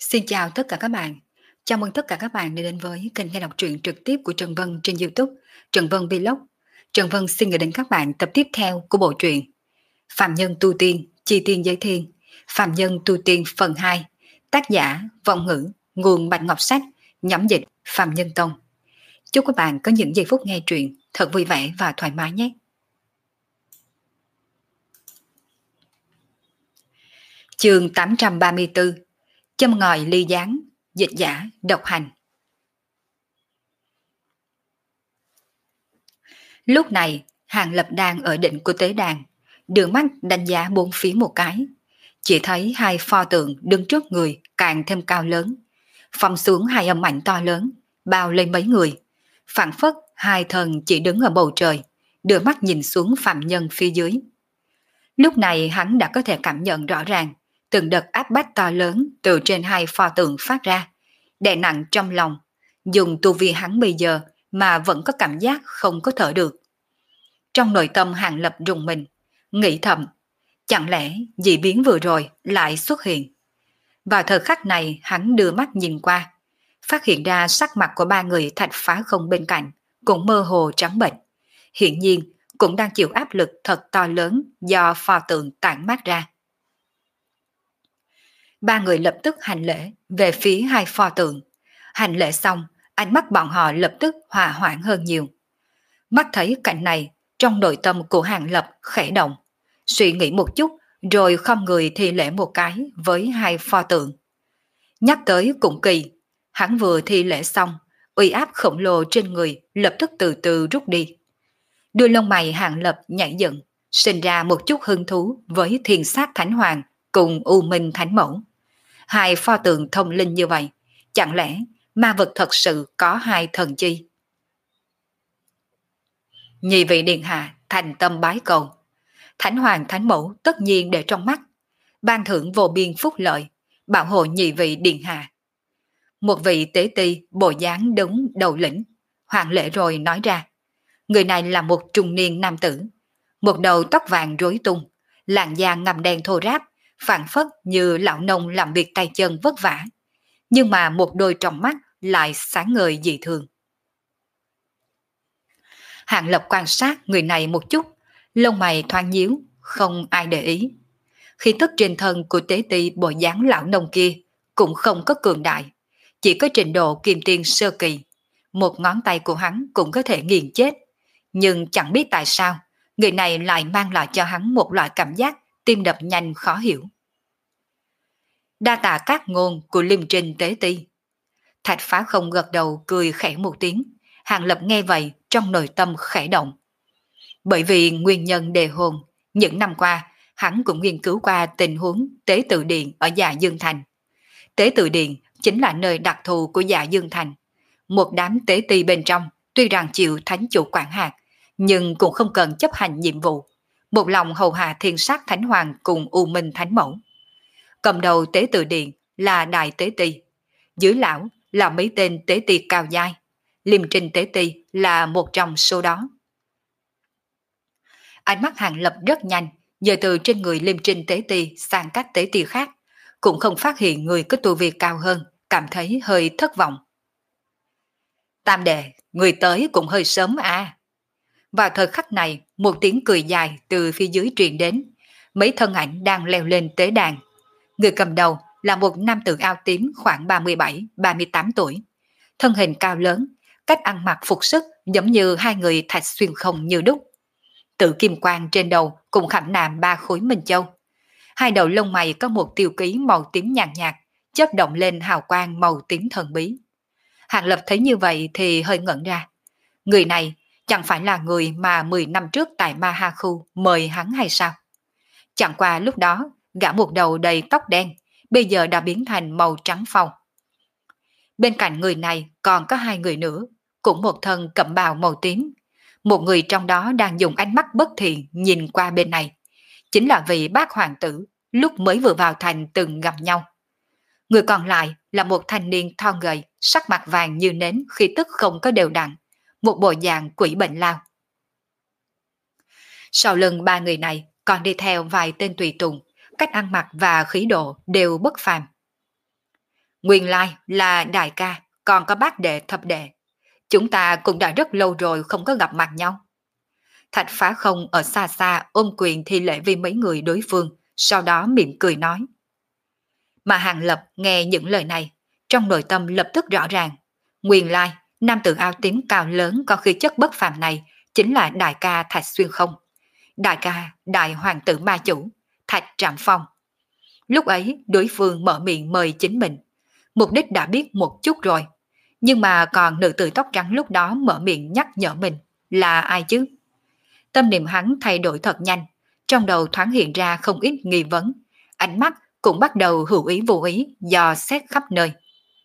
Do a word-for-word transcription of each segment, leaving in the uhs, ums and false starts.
Xin chào tất cả các bạn. Chào mừng tất cả các bạn đã đến với kênh nghe đọc truyện trực tiếp của Trần Vân trên YouTube, Trần Vân Vlog. Trần Vân xin gửi đến các bạn tập tiếp theo của bộ truyện Phạm Nhân Tu Tiên, Chi Tiên Giới Thiên, Phạm Nhân Tu Tiên phần hai, tác giả Vọng Ngữ, nguồn Bạch Ngọc Sách, nhóm dịch Phạm Nhân Tông. Chúc các bạn có những giây phút nghe truyện thật vui vẻ và thoải mái nhé. Chương tám trăm ba mươi tư, Châm ngòi ly gián, dịch giả độc hành. Lúc này, Hàng Lập đang ở đỉnh của tế đàn, đưa mắt đánh giá bốn phía một cái. Chỉ thấy hai pho tượng đứng trước người càng thêm cao lớn, phong xuống hai âm ảnh to lớn, bao lên mấy người. Phảng phất hai thần chỉ đứng ở bầu trời, đưa mắt nhìn xuống phạm nhân phía dưới. Lúc này hắn đã có thể cảm nhận rõ ràng, từng đợt áp bách to lớn từ trên hai pho tượng phát ra, đè nặng trong lòng. Dùng tu vi hắn bây giờ mà vẫn có cảm giác không có thở được. Trong nội tâm Hàng Lập rùng mình, nghĩ thầm, chẳng lẽ dị biến vừa rồi lại xuất hiện. Vào thời khắc này hắn đưa mắt nhìn qua, phát hiện ra sắc mặt của ba người thạch phá không bên cạnh cũng mơ hồ trắng bệch, hiển nhiên cũng đang chịu áp lực thật to lớn do pho tượng tản mát ra. Ba người lập tức hành lễ về phía hai pho tượng. Hành lễ xong, ánh mắt bọn họ lập tức hòa hoãn hơn nhiều. Mắt thấy cảnh này, trong nội tâm của Hàng Lập khẽ động, suy nghĩ một chút rồi không người thi lễ một cái với hai pho tượng. Nhắc tới cũng kỳ, hắn vừa thi lễ xong, uy áp khổng lồ trên người lập tức từ từ rút đi. Đuôi lông mày Hàng Lập nhảy dựng, sinh ra một chút hứng thú với Thiên Sát Thánh Hoàng cùng U Minh Thánh Mẫu. Hai pho tượng thông linh như vậy, chẳng lẽ ma vật thật sự có hai thần chi? Nhị vị điện hạ thành tâm bái cầu. Thánh Hoàng Thánh Mẫu tất nhiên để trong mắt, ban thưởng vô biên phúc lợi, bảo hộ nhị vị điện hạ. Một vị tế ti bộ dáng đứng đầu lĩnh, hoàng lễ rồi nói ra. Người này là một trung niên nam tử, một đầu tóc vàng rối tung, làn da ngăm đen thô ráp, phảng phất như lão nông làm việc tay chân vất vả, nhưng mà một đôi trong mắt lại sáng ngời dị thường. Hàng Lập quan sát người này một chút, lông mày thoáng nhíu, không ai để ý. Khí tức trên thân của tế ti bộ dáng lão nông kia cũng không có cường đại, chỉ có trình độ kim tiên sơ kỳ. Một ngón tay của hắn cũng có thể nghiền chết, nhưng chẳng biết tại sao người này lại mang lại cho hắn một loại cảm giác tim đập nhanh khó hiểu. Đa tạ các ngôn của Liêm Trinh tế ti. Thạch Phá Không gật đầu cười khẽ một tiếng. Hàng Lập nghe vậy trong nội tâm khẽ động. Bởi vì nguyên nhân đề hôn, những năm qua hắn cũng nghiên cứu qua tình huống Tế Tự Điện ở Dạ Dương Thành. Tế Tự Điện chính là nơi đặc thù của Dạ Dương Thành. Một đám tế ti bên trong tuy rằng chịu thánh chủ quản hạt, nhưng cũng không cần chấp hành nhiệm vụ, một lòng hầu hạ Thiên Sát Thánh Hoàng cùng U Minh Thánh Mẫu. Cầm đầu Tế Tự Điện là Đại Tế Ti, dưới lão là mấy tên tế ti cao giai. Liêm Trinh tế ti là một trong số đó. Ánh mắt Hàng Lập rất nhanh, giờ từ trên người Liêm Trinh tế ti sang các tế ti khác, cũng không phát hiện người có tu vi cao hơn, cảm thấy hơi thất vọng. Tam đệ, người tới cũng hơi sớm à. Vào thời khắc này, một tiếng cười dài từ phía dưới truyền đến, mấy thân ảnh đang leo lên tế đàn. Người cầm đầu là một nam tử áo tím khoảng ba mươi bảy ba mươi tám tuổi, thân hình cao lớn, cách ăn mặc phục sức giống như hai người Thạch Xuyên Không như đúc. Tự kim quang trên đầu cùng khảm nạm ba khối minh châu. Hai đầu lông mày có một tiêu ký màu tím nhàn nhạt, chớp động lên hào quang màu tím thần bí. Hàng Lập thấy như vậy thì hơi ngẩn ra. Người này chẳng phải là người mà mười năm trước tại Ma Ha Khu mời hắn hay sao? Chẳng qua lúc đó, gã một đầu đầy tóc đen, bây giờ đã biến thành màu trắng phau. Bên cạnh người này còn có hai người nữa, cũng một thân cẩm bào màu tím. Một người trong đó đang dùng ánh mắt bất thiện nhìn qua bên này, chính là vị bác hoàng tử lúc mới vừa vào thành từng gặp nhau. Người còn lại là một thanh niên thon gầy, sắc mặt vàng như nến, khí tức không có đều đặn, một bộ dạng quỷ bệnh lao. Sau lưng ba người này còn đi theo vài tên tùy tùng, cách ăn mặc và khí độ đều bất phàm. Nguyên lai là đại ca, còn có bác đệ thập đệ. Chúng ta cũng đã rất lâu rồi không có gặp mặt nhau. Thạch Phá Không ở xa xa ôm quyền thi lễ với mấy người đối phương, sau đó mỉm cười nói. Mà Hàng Lập nghe những lời này, trong nội tâm lập tức rõ ràng. Nguyên lai, nam tử áo tím cao lớn có khí chất bất phàm này chính là đại ca Thạch Xuyên Không. Đại ca, đại hoàng tử ma chủ, Thạch Trạm Phong. Lúc ấy, đối phương mở miệng mời chính mình. Mục đích đã biết một chút rồi. Nhưng mà còn nữ tử tóc trắng lúc đó mở miệng nhắc nhở mình là ai chứ? Tâm niệm hắn thay đổi thật nhanh, trong đầu thoáng hiện ra không ít nghi vấn, ánh mắt cũng bắt đầu hữu ý vô ý dò xét khắp nơi.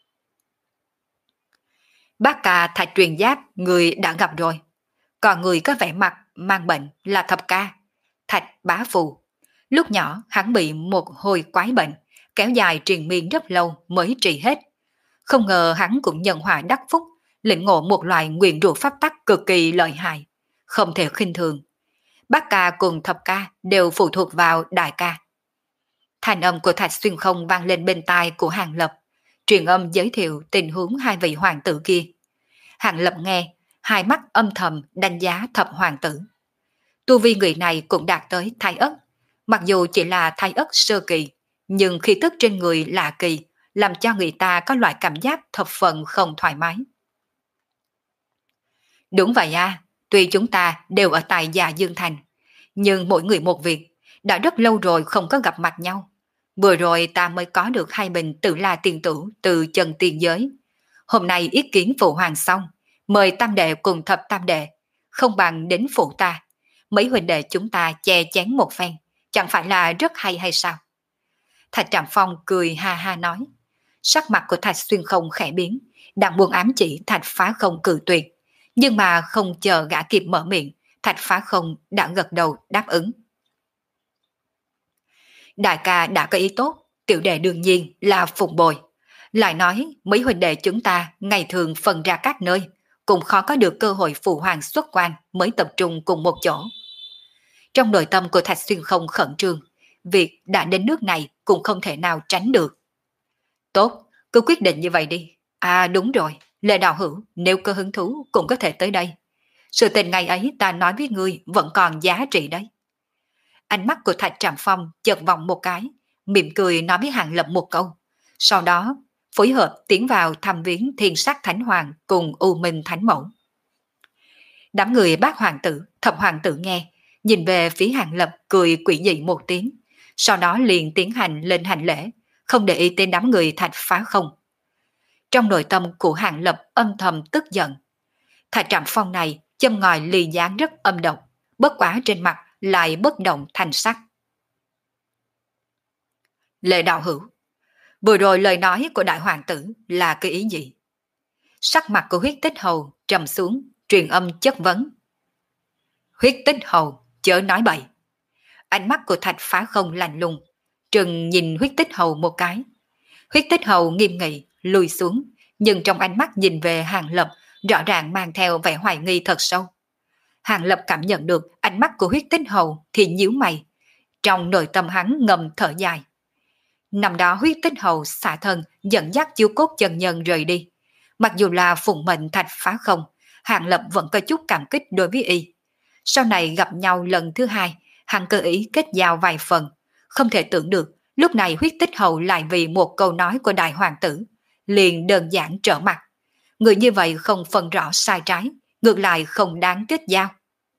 Bác ca Thạch Truyền Giáp người đã gặp rồi, còn người có vẻ mặt mang bệnh là thập ca Thạch Bá Phù. Lúc nhỏ hắn bị một hồi quái bệnh kéo dài triền miên rất lâu mới trị hết. Không ngờ hắn cũng nhận họa đắc phúc, lĩnh ngộ một loại nguyền rủa pháp tắc cực kỳ lợi hại, không thể khinh thường. Bác ca cùng thập ca đều phụ thuộc vào đại ca. Thành âm của Thạch Xuyên Không vang lên bên tai của Hàng Lập, truyền âm giới thiệu tình huống hai vị hoàng tử kia. Hàng Lập nghe, hai mắt âm thầm đánh giá thập hoàng tử. Tu vi người này cũng đạt tới thái ất, mặc dù chỉ là thái ất sơ kỳ, nhưng khí tức trên người lạ kỳ, làm cho người ta có loại cảm giác thập phần không thoải mái. Đúng vậy à, tuy chúng ta đều ở tại Dạ Dương Thành, nhưng mỗi người một việc, đã rất lâu rồi không có gặp mặt nhau. Vừa rồi ta mới có được hai bình Tử La tiền tử từ chân tiền giới. Hôm nay ý kiến phụ hoàng xong, mời tam đệ cùng thập tam đệ, không bằng đến phụ ta. Mấy huynh đệ chúng ta che chén một phen, chẳng phải là rất hay hay sao? Thạch Trạm Phong cười ha ha nói. Sắc mặt của Thạch Xuyên Không khẽ biến, đang buồn ám chỉ Thạch Phá Không cự tuyệt. Nhưng mà không chờ gã kịp mở miệng, Thạch Phá Không đã gật đầu đáp ứng. Đại ca đã có ý tốt, tiểu đệ đương nhiên là phục bồi. Lại nói mấy huynh đệ chúng ta ngày thường phân ra các nơi, cũng khó có được cơ hội phụ hoàng xuất quan mới tập trung cùng một chỗ. Trong nội tâm của Thạch Xuyên Không khẩn trương, việc đã đến nước này cũng không thể nào tránh được. Tốt, cứ quyết định như vậy đi. À đúng rồi, Lệ Đạo Hữu nếu có hứng thú cũng có thể tới đây. Sự tình ngày ấy ta nói với ngươi vẫn còn giá trị đấy. Ánh mắt của Thạch Trạm Phong chợt vòng một cái, mỉm cười nói với Hàng Lập một câu. Sau đó, phối hợp tiến vào thăm viếng Thiên Sắc Thánh Hoàng cùng U Minh Thánh Mẫu. Đám người bác hoàng tử, thập hoàng tử nghe, nhìn về phía Hàng Lập cười quỷ dị một tiếng, sau đó liền tiến hành lên hành lễ, không để ý tên đám người Thạch Phá Không. Trong nội tâm của Hàng Lập âm thầm tức giận. Thạch Trạm Phong này châm ngòi ly gián rất âm độc, bất quá trên mặt lại bất động thành sắc. Lệ Đạo Hữu, vừa rồi lời nói của đại hoàng tử là cái ý gì? Sắc mặt của Huyết Tích Hầu trầm xuống, truyền âm chất vấn. Huyết Tích Hầu chớ nói bậy. Ánh mắt của Thạch Phá Không lạnh lùng, trừng nhìn Huyết Tích Hầu một cái. Huyết Tích Hầu nghiêm nghị lùi xuống, nhưng trong ánh mắt nhìn về Hàng Lập rõ ràng mang theo vẻ hoài nghi thật sâu. Hàng Lập cảm nhận được ánh mắt của Huyết Tích Hầu thì nhíu mày, trong nội tâm hắn ngầm thở dài. Năm đó Huyết Tích Hầu xả thân dẫn dắt chiêu cốt chân nhân rời đi. Mặc dù là phụng mệnh Thạch Phá Không, Hàng Lập vẫn có chút cảm kích đối với y. Sau này gặp nhau lần thứ hai, hắn cơ ý kết giao vài phần. Không thể tưởng được, lúc này Huyết Tích Hầu lại vì một câu nói của đại hoàng tử, liền đơn giản trở mặt. Người như vậy không phân rõ sai trái, ngược lại không đáng kết giao.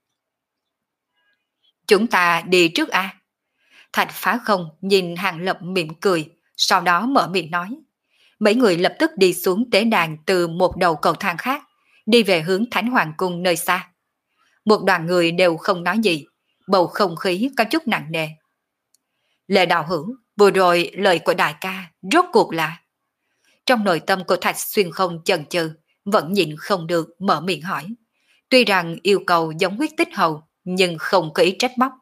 Chúng ta đi trước a. Thạch Phá Không nhìn Hàng Lập mỉm cười, sau đó mở miệng nói. Mấy người lập tức đi xuống tế đàn từ một đầu cầu thang khác, đi về hướng Thánh Hoàng Cung nơi xa. Một đoàn người đều không nói gì, bầu không khí có chút nặng nề. Lệ Đạo Hữu, vừa rồi lời của đại ca rốt cuộc là... Trong nội tâm của Thạch Xuyên Không chần chừ, vẫn nhịn không được mở miệng hỏi. Tuy rằng yêu cầu giống Huyết Tích Hầu, nhưng không có ý trách móc.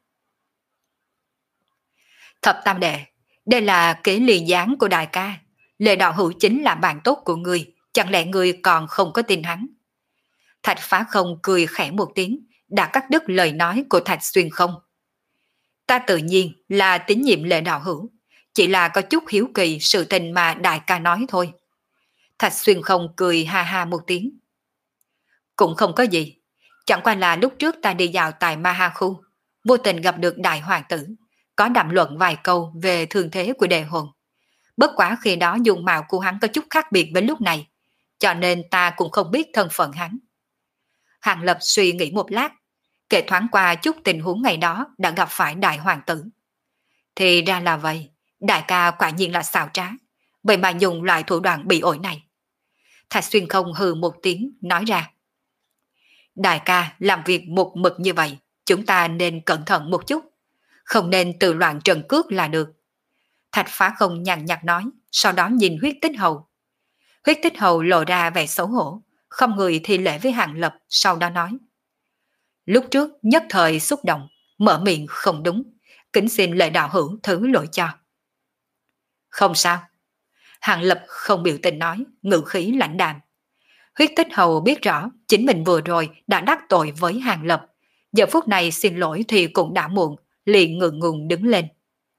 Thập tam đệ, đây là kế lì gián của đại ca. Lệ Đạo Hữu chính là bạn tốt của người, chẳng lẽ người còn không có tin hắn? Thạch Phá Không cười khẽ một tiếng, đã cắt đứt lời nói của Thạch Xuyên Không. Ta tự nhiên là tín nhiệm Lệ Đạo Hữu, chỉ là có chút hiếu kỳ sự tình mà đại ca nói thôi. Thạch Xuyên Không cười ha ha một tiếng. Cũng không có gì, chẳng qua là lúc trước ta đi dạo tại Ma Ha Khu, vô tình gặp được đại hoàng tử, có đàm luận vài câu về thương thế của đề hồn. Bất quá khi đó dung mạo của hắn có chút khác biệt với lúc này, cho nên ta cũng không biết thân phận hắn. Hàng Lập suy nghĩ một lát, kể thoáng qua chút tình huống ngày đó đã gặp phải đại hoàng tử. Thì ra là vậy, đại ca quả nhiên là xảo trá, vậy mà dùng loại thủ đoạn bị ổi này. Thạch Xuyên Không hừ một tiếng nói ra. Đại ca làm việc một mực như vậy, chúng ta nên cẩn thận một chút, không nên tự loạn trần cước là được. Thạch Phá Không nhàn nhạt nói, sau đó nhìn Huyết Tích Hầu. Huyết Tích Hầu lộ ra vẻ xấu hổ, không người thi lễ với Hàng Lập, sau đó nói. Lúc trước nhất thời xúc động, mở miệng không đúng, kính xin lệ đạo hữu thứ lỗi cho. Không sao. Hàng Lập không biểu tình nói, ngữ khí lãnh đạm. Huyết Tích Hầu biết rõ chính mình vừa rồi đã đắc tội với Hàng Lập, giờ phút này xin lỗi thì cũng đã muộn, liền ngượng ngùng đứng lên.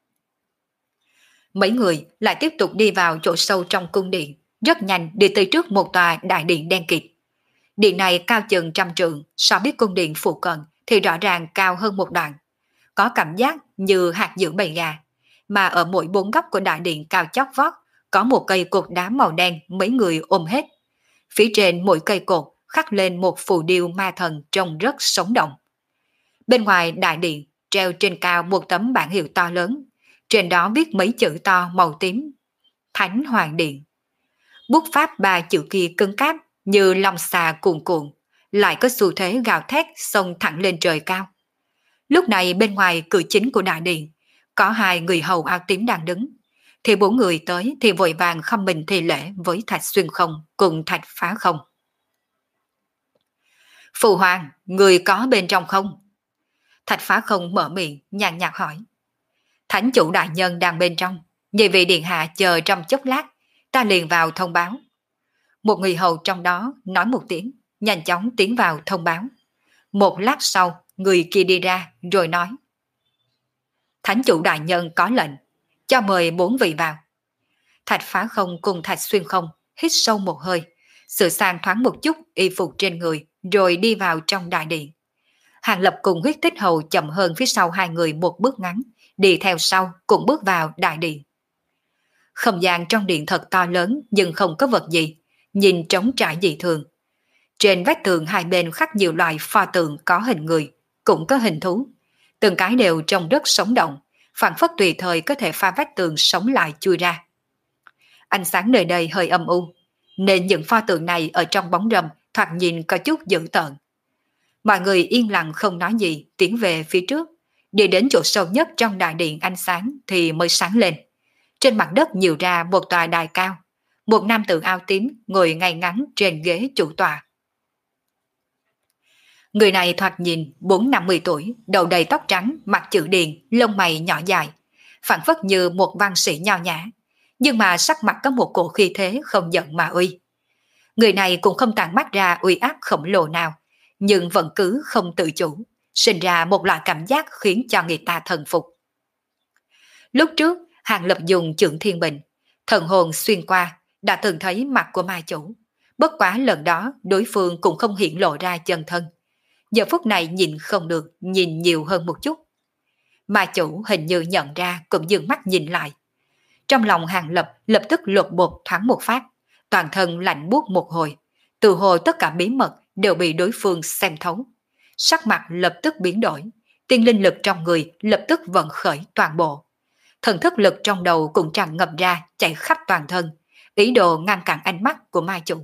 Mấy người lại tiếp tục đi vào chỗ sâu trong cung điện, rất nhanh đi tới trước một tòa đại điện đen kịt. Điện này cao chừng trăm trượng, so với cung điện phụ cận thì rõ ràng cao hơn một đoạn. Có cảm giác như hạt giữa bầy gà, mà ở mỗi bốn góc của đại điện cao chót vót có một cây cột đá màu đen mấy người ôm hết. Phía trên mỗi cây cột khắc lên một phù điêu ma thần trông rất sống động. Bên ngoài đại điện treo trên cao một tấm bảng hiệu to lớn, trên đó viết mấy chữ to màu tím. Thánh Hoàng Điện. Bút pháp ba chữ kia cứng cáp như long xà cuồn cuộn, lại có xu thế gào thét xông thẳng lên trời cao. Lúc này bên ngoài cửa chính của đại điện có hai người hầu áo tím đang đứng, thì bốn người tới thì vội vàng khom mình thi lễ với Thạch Xuyên Không cùng Thạch Phá Không. Phụ hoàng, người có bên trong không? Thạch Phá Không mở miệng nhàn nhạt hỏi. Thánh chủ đại nhân đang bên trong, nhị vị điện hạ chờ trong chốc lát, ta liền vào thông báo. Một người hầu trong đó nói một tiếng, nhanh chóng tiến vào thông báo. Một lát sau, người kia đi ra rồi nói. Thánh chủ đại nhân có lệnh, cho mời bốn vị vào. Thạch Phá Không cùng Thạch Xuyên Không hít sâu một hơi, sửa sang thoáng một chút y phục trên người rồi đi vào trong đại điện. Hàng Lập cùng Huyết Tích Hầu chậm hơn phía sau hai người một bước ngắn, đi theo sau cũng bước vào đại điện. Không gian trong điện thật to lớn nhưng không có vật gì, nhìn trống trải dị thường. Trên vách tường hai bên khắc nhiều loại pho tượng có hình người, cũng có hình thú. Từng cái đều trông rất sống động, phảng phất tùy thời có thể pha vách tường sống lại chui ra. Ánh sáng nơi đây hơi âm u, nên những pho tượng này ở trong bóng râm thoạt nhìn có chút dữ tợn. Mọi người yên lặng không nói gì, tiến về phía trước, đi đến chỗ sâu nhất trong đại điện ánh sáng thì mới sáng lên. Trên mặt đất nhiều ra một tòa đài cao, một nam tử áo tím ngồi ngay ngắn trên ghế chủ tọa. Người này thoạt nhìn bốn năm mươi tuổi, đầu đầy tóc trắng, mặt chữ điền, lông mày nhỏ dài, phảng phất như một văn sĩ nho nhã, nhưng mà sắc mặt có một cổ khí thế không giận mà uy. Người này cũng không tàn mắt ra uy áp khổng lồ nào, nhưng vẫn cứ không tự chủ, sinh ra một loại cảm giác khiến cho người ta thần phục. Lúc trước, Hàng Lập dùng Chưởng Thiên Bình, thần hồn xuyên qua, đã từng thấy mặt của ma chủ. Bất quá lần đó, đối phương cũng không hiện lộ ra chân thân. Giờ phút này nhìn không được, nhìn nhiều hơn một chút. Ma chủ hình như nhận ra cũng dừng mắt nhìn lại. Trong lòng Hàng Lập lập tức lột bột thoáng một phát, toàn thân lạnh buốt một hồi. Từ hồi tất cả bí mật đều bị đối phương xem thấu. Sắc mặt lập tức biến đổi, tiên linh lực trong người lập tức vận khởi toàn bộ. Thần thức lực trong đầu cũng tràn ngập ra chạy khắp toàn thân, ý đồ ngăn cản ánh mắt của ma chủ.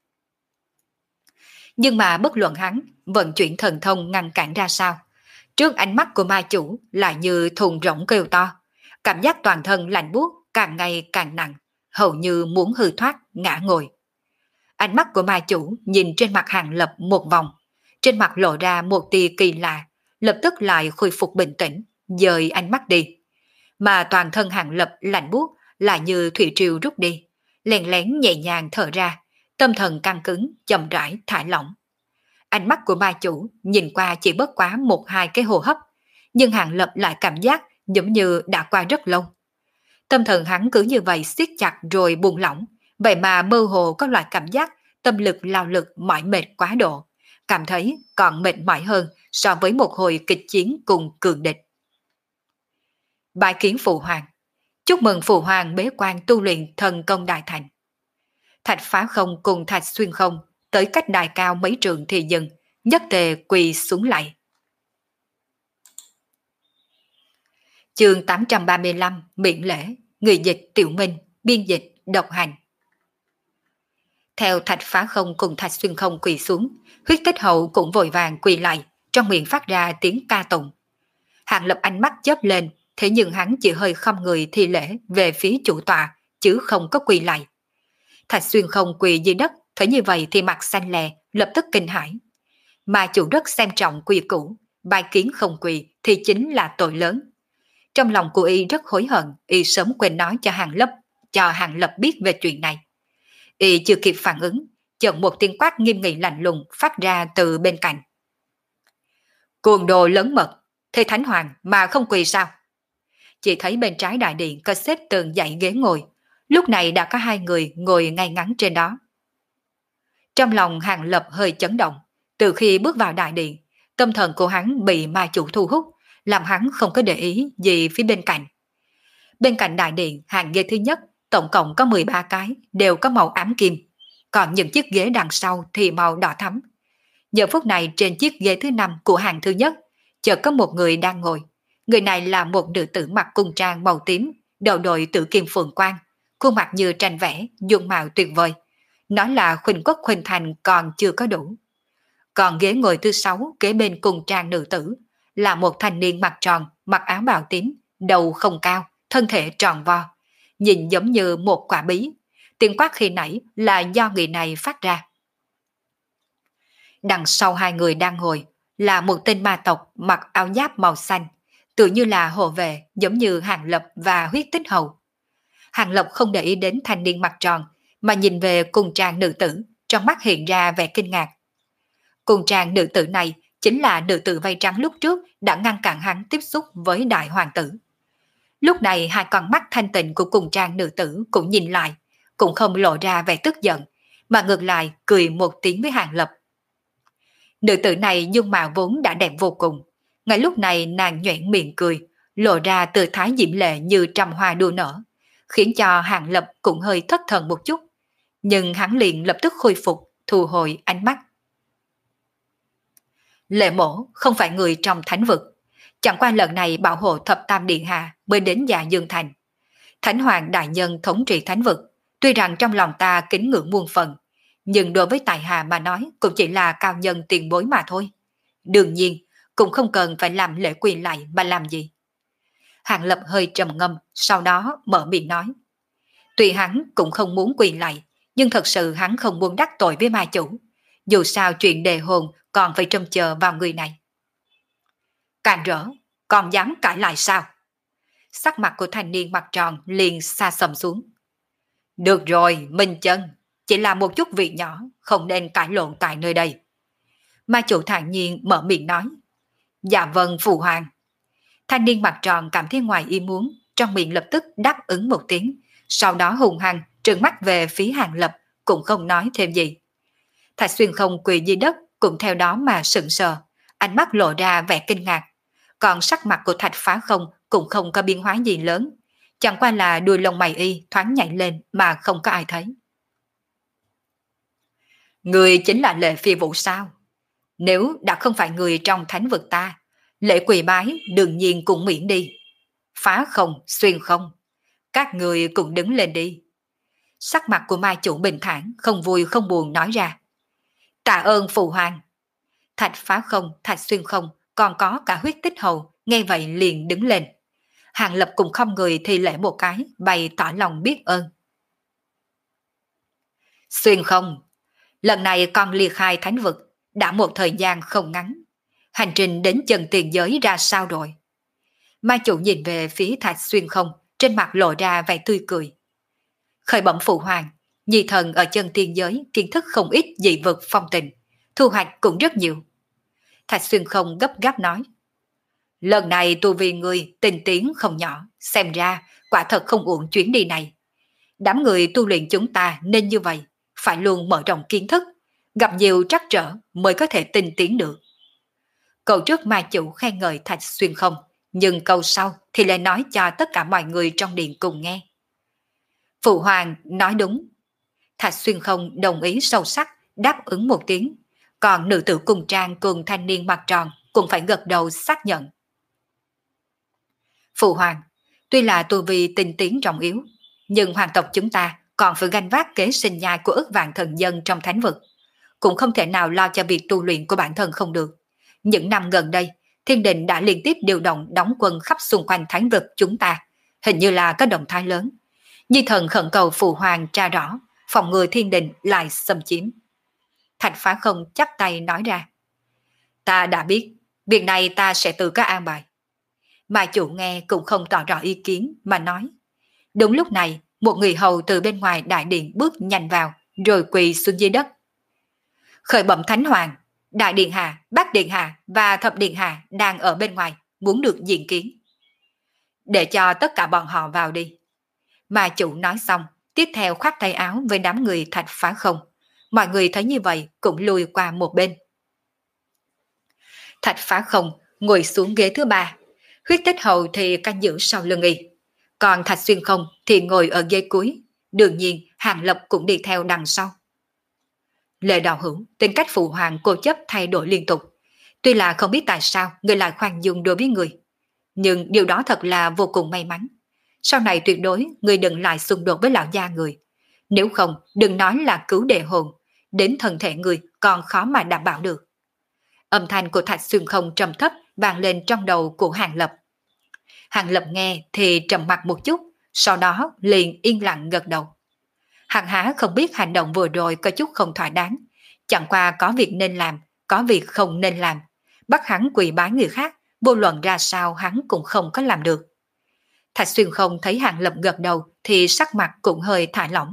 Nhưng mà bất luận hắn vận chuyển thần thông ngăn cản ra sao, trước ánh mắt của ma chủ lại như thùng rỗng kêu to, cảm giác toàn thân lạnh buốt càng ngày càng nặng, hầu như muốn hư thoát ngã ngồi. Ánh mắt của ma chủ nhìn trên mặt Hàng Lập một vòng, trên mặt lộ ra một tia kỳ lạ, lập tức lại khôi phục bình tĩnh, dời ánh mắt đi. Mà toàn thân Hàng Lập lạnh buốt lại như thủy triều rút đi, lén lén nhẹ nhàng thở ra, tâm thần căng cứng, chậm rãi thả lỏng. Ánh mắt của ma chủ nhìn qua chỉ bất quá một hai cái hô hấp, nhưng Hàng Lập lại cảm giác giống như đã qua rất lâu. Tâm thần hắn cứ như vậy siết chặt rồi buông lỏng, vậy mà mơ hồ có loại cảm giác tâm lực lao lực mỏi mệt quá độ, cảm thấy còn mệt mỏi hơn so với một hồi kịch chiến cùng cường địch. Bái kiến phụ hoàng. Chúc mừng phụ hoàng bế quan tu luyện thần công đại thành. Thạch Phá Không cùng Thạch Xuyên Không tới cách đài cao mấy trường thì dừng, nhất tề quỳ xuống lạy. Chương tám trăm ba mươi lăm miễn lễ, người dịch Tiểu Minh, biên dịch Độc Hành. Theo Thạch Phá Không cùng Thạch Xuyên Không quỳ xuống, Huyết Tích Hậu cũng vội vàng quỳ lại, trong miệng phát ra tiếng ca tụng. Hàng Lập ánh mắt chớp lên, thế nhưng hắn chỉ hơi không người thi lễ về phía chủ tọa, chứ không có quỳ lại. Thạch Xuyên Không quỳ dưới đất, thấy như vậy thì mặt xanh lè, lập tức kinh hãi. Mà chủ đất xem trọng quy củ, bài kiến không quỳ thì chính là tội lớn. Trong lòng của y rất hối hận, y sớm quên nói cho Hàng Lập, cho Hàng Lập biết về chuyện này. Y chưa kịp phản ứng, chợt một tiếng quát nghiêm nghị lạnh lùng phát ra từ bên cạnh. Cuồng đồ lớn mật, thế Thánh Hoàng mà không quỳ sao? Chỉ thấy bên trái đại điện có xếp tường dãy ghế ngồi, lúc này đã có hai người ngồi ngay ngắn trên đó. Trong lòng Hàng Lập hơi chấn động, từ khi bước vào đại điện, tâm thần của hắn bị ma chủ thu hút, làm hắn không có để ý gì phía bên cạnh. Bên cạnh đại điện, hàng ghế thứ nhất, tổng cộng có mười ba cái, đều có màu ám kim, còn những chiếc ghế đằng sau thì màu đỏ thắm. Giờ phút này trên chiếc ghế thứ năm của hàng thứ nhất, chợt có một người đang ngồi. Người này là một nữ tử mặc cung trang màu tím, đầu đội tử kim phượng quang, khuôn mặt như tranh vẽ, dung mạo tuyệt vời. Nói là khuynh quốc khuynh thành còn chưa có đủ. Còn ghế ngồi thứ sáu kế bên cung trang nữ tử là một thanh niên mặt tròn, mặc áo bào tím, đầu không cao, thân thể tròn vo, nhìn giống như một quả bí. Tiếng quát khi nãy là do người này phát ra. Đằng sau hai người đang ngồi là một tên ma tộc mặc áo giáp màu xanh, tự như là hộ vệ, giống như Hàng Lập và Huyết Tích Hầu. Hàng Lập không để ý đến thanh niên mặt tròn, mà nhìn về cung trang nữ tử, trong mắt hiện ra vẻ kinh ngạc. Cung trang nữ tử này chính là nữ tử vây trắng lúc trước đã ngăn cản hắn tiếp xúc với đại hoàng tử. Lúc này hai con mắt thanh tịnh của cung trang nữ tử cũng nhìn lại, cũng không lộ ra vẻ tức giận, mà ngược lại cười một tiếng với Hàng Lập. Nữ tử này dung mạo vốn đã đẹp vô cùng, ngay lúc này nàng nhoẻn miệng cười, lộ ra tư thái diễm lệ như trăm hoa đua nở, khiến cho Hàng Lập cũng hơi thất thần một chút, nhưng hắn liền lập tức khôi phục, thu hồi ánh mắt. Lệ Mổ không phải người trong thánh vực, chẳng qua lần này bảo hộ thập tam điện hạ mới đến Dạ Dương Thành. Thánh Hoàng đại nhân thống trị thánh vực, tuy rằng trong lòng ta kính ngưỡng muôn phần, nhưng đối với tài hạ mà nói cũng chỉ là cao nhân tiền bối mà thôi. Đương nhiên, cũng không cần phải làm lễ quỳ lại mà làm gì. Hàng Lập hơi trầm ngâm, sau đó mở miệng nói. Tuy hắn cũng không muốn quỳ lại, nhưng thật sự hắn không muốn đắc tội với ma chủ. Dù sao chuyện đề hồn còn phải trông chờ vào người này. Càn rỡ, còn dám cãi lại sao? Sắc mặt của thanh niên mặt tròn liền xa sầm xuống. Được rồi, Minh Chân, chỉ là một chút việc nhỏ, không nên cãi lộn tại nơi đây. Ma chủ thản nhiên mở miệng nói. Dạ vâng phụ hoàng. Thanh niên mặt tròn cảm thấy ngoài ý muốn, trong miệng lập tức đáp ứng một tiếng, sau đó hùng hăng trừng mắt về phía Hàng Lập, cũng không nói thêm gì. Thạch Xuyên Không quỳ dưới đất cũng theo đó mà sững sờ, ánh mắt lộ ra vẻ kinh ngạc, còn sắc mặt của Thạch Phá Không cũng không có biến hóa gì lớn, chẳng qua là đuôi lông mày y thoáng nhảy lên mà không có ai thấy. Người chính là Lệ Phi Vũ sao? Nếu đã không phải người trong thánh vực ta, lễ quỳ bái đương nhiên cũng miễn đi. Phá Không, Xuyên Không, các người cũng đứng lên đi. Sắc mặt của ma chủ bình thản, không vui không buồn nói ra. Tạ ơn phụ hoàng. Thạch Phá Không, Thạch Xuyên Không, còn có cả Huyết Tích Hầu, nghe vậy liền đứng lên. Hàng Lập cùng không người thì lễ một cái, bày tỏ lòng biết ơn. Xuyên Không, lần này con ly khai thánh vực, đã một thời gian không ngắn. Hành trình đến chân tiền giới ra sao rồi? Ma chủ nhìn về phía Thạch Xuyên Không, trên mặt lộ ra vẻ tươi cười. Khởi bẩm phụ hoàng, nhi thần ở chân tiên giới kiến thức không ít dị vực phong tình, thu hoạch cũng rất nhiều. Thạch Xuyên Không gấp gáp nói. Lần này tu vi người tình tiến không nhỏ, xem ra quả thật không uổng chuyến đi này. Đám người tu luyện chúng ta nên như vậy, phải luôn mở rộng kiến thức, gặp nhiều trắc trở mới có thể tinh tiến được. Câu trước ma chủ khen ngợi Thạch Xuyên Không, nhưng câu sau thì lại nói cho tất cả mọi người trong điện cùng nghe. Phụ hoàng nói đúng. Thạch Xuyên Không đồng ý sâu sắc, đáp ứng một tiếng, còn nữ tử cùng trang cùng thanh niên mặt tròn cũng phải gật đầu xác nhận. Phụ hoàng, tuy là tu vi tinh tiến trọng yếu, nhưng hoàng tộc chúng ta còn phải gánh vác kế sinh nhai của ức vạn thần dân trong thánh vực, cũng không thể nào lo cho việc tu luyện của bản thân không được. Những năm gần đây, thiên đình đã liên tiếp điều động đóng quân khắp xung quanh thánh vực chúng ta, hình như là có động thái lớn. Nhi thần khẩn cầu phụ hoàng tra rõ, phòng ngừa thiên đình lại xâm chiếm. Thạch Phá Không chắp tay nói ra. Ta đã biết, việc này ta sẽ tự có an bài. Mà chủ nghe cũng không tỏ rõ ý kiến mà nói. Đúng lúc này, một người hầu từ bên ngoài đại điện bước nhanh vào, rồi quỳ xuống dưới đất. Khởi bẩm Thánh Hoàng, Đại Điện Hạ, Bát Điện Hạ và Thập Điện Hạ đang ở bên ngoài, muốn được diện kiến. Để cho tất cả bọn họ vào đi. Mà chủ nói xong, tiếp theo khoác tay áo với đám người Thạch Phá Không. Mọi người thấy như vậy cũng lùi qua một bên. Thạch Phá Không ngồi xuống ghế thứ ba. Huyết Tích Hầu thì canh giữ sau lưng y. Còn Thạch Xuyên Không thì ngồi ở ghế cuối. Đương nhiên Hàng Lập cũng đi theo đằng sau. Lệ Đạo Hữu, tính cách phụ hoàng cố chấp thay đổi liên tục. Tuy là không biết tại sao người lại khoan dung đối với người, nhưng điều đó thật là vô cùng may mắn. Sau này tuyệt đối người đừng lại xung đột với lão gia người. Nếu không, đừng nói là cứu đệ hồn, đến thân thể người còn khó mà đảm bảo được. Âm thanh của Thạch Xuyên Không trầm thấp vang lên trong đầu của Hàng Lập. Hàng Lập nghe thì trầm mặt một chút, sau đó liền yên lặng gật đầu. Hàng Há không biết hành động vừa rồi có chút không thỏa đáng, chẳng qua có việc nên làm, có việc không nên làm. Bắt hắn quỳ bái người khác, vô luận ra sao hắn cũng không có làm được. Thạch Xuyên Không thấy Hàng Lập gật đầu thì sắc mặt cũng hơi thả lỏng.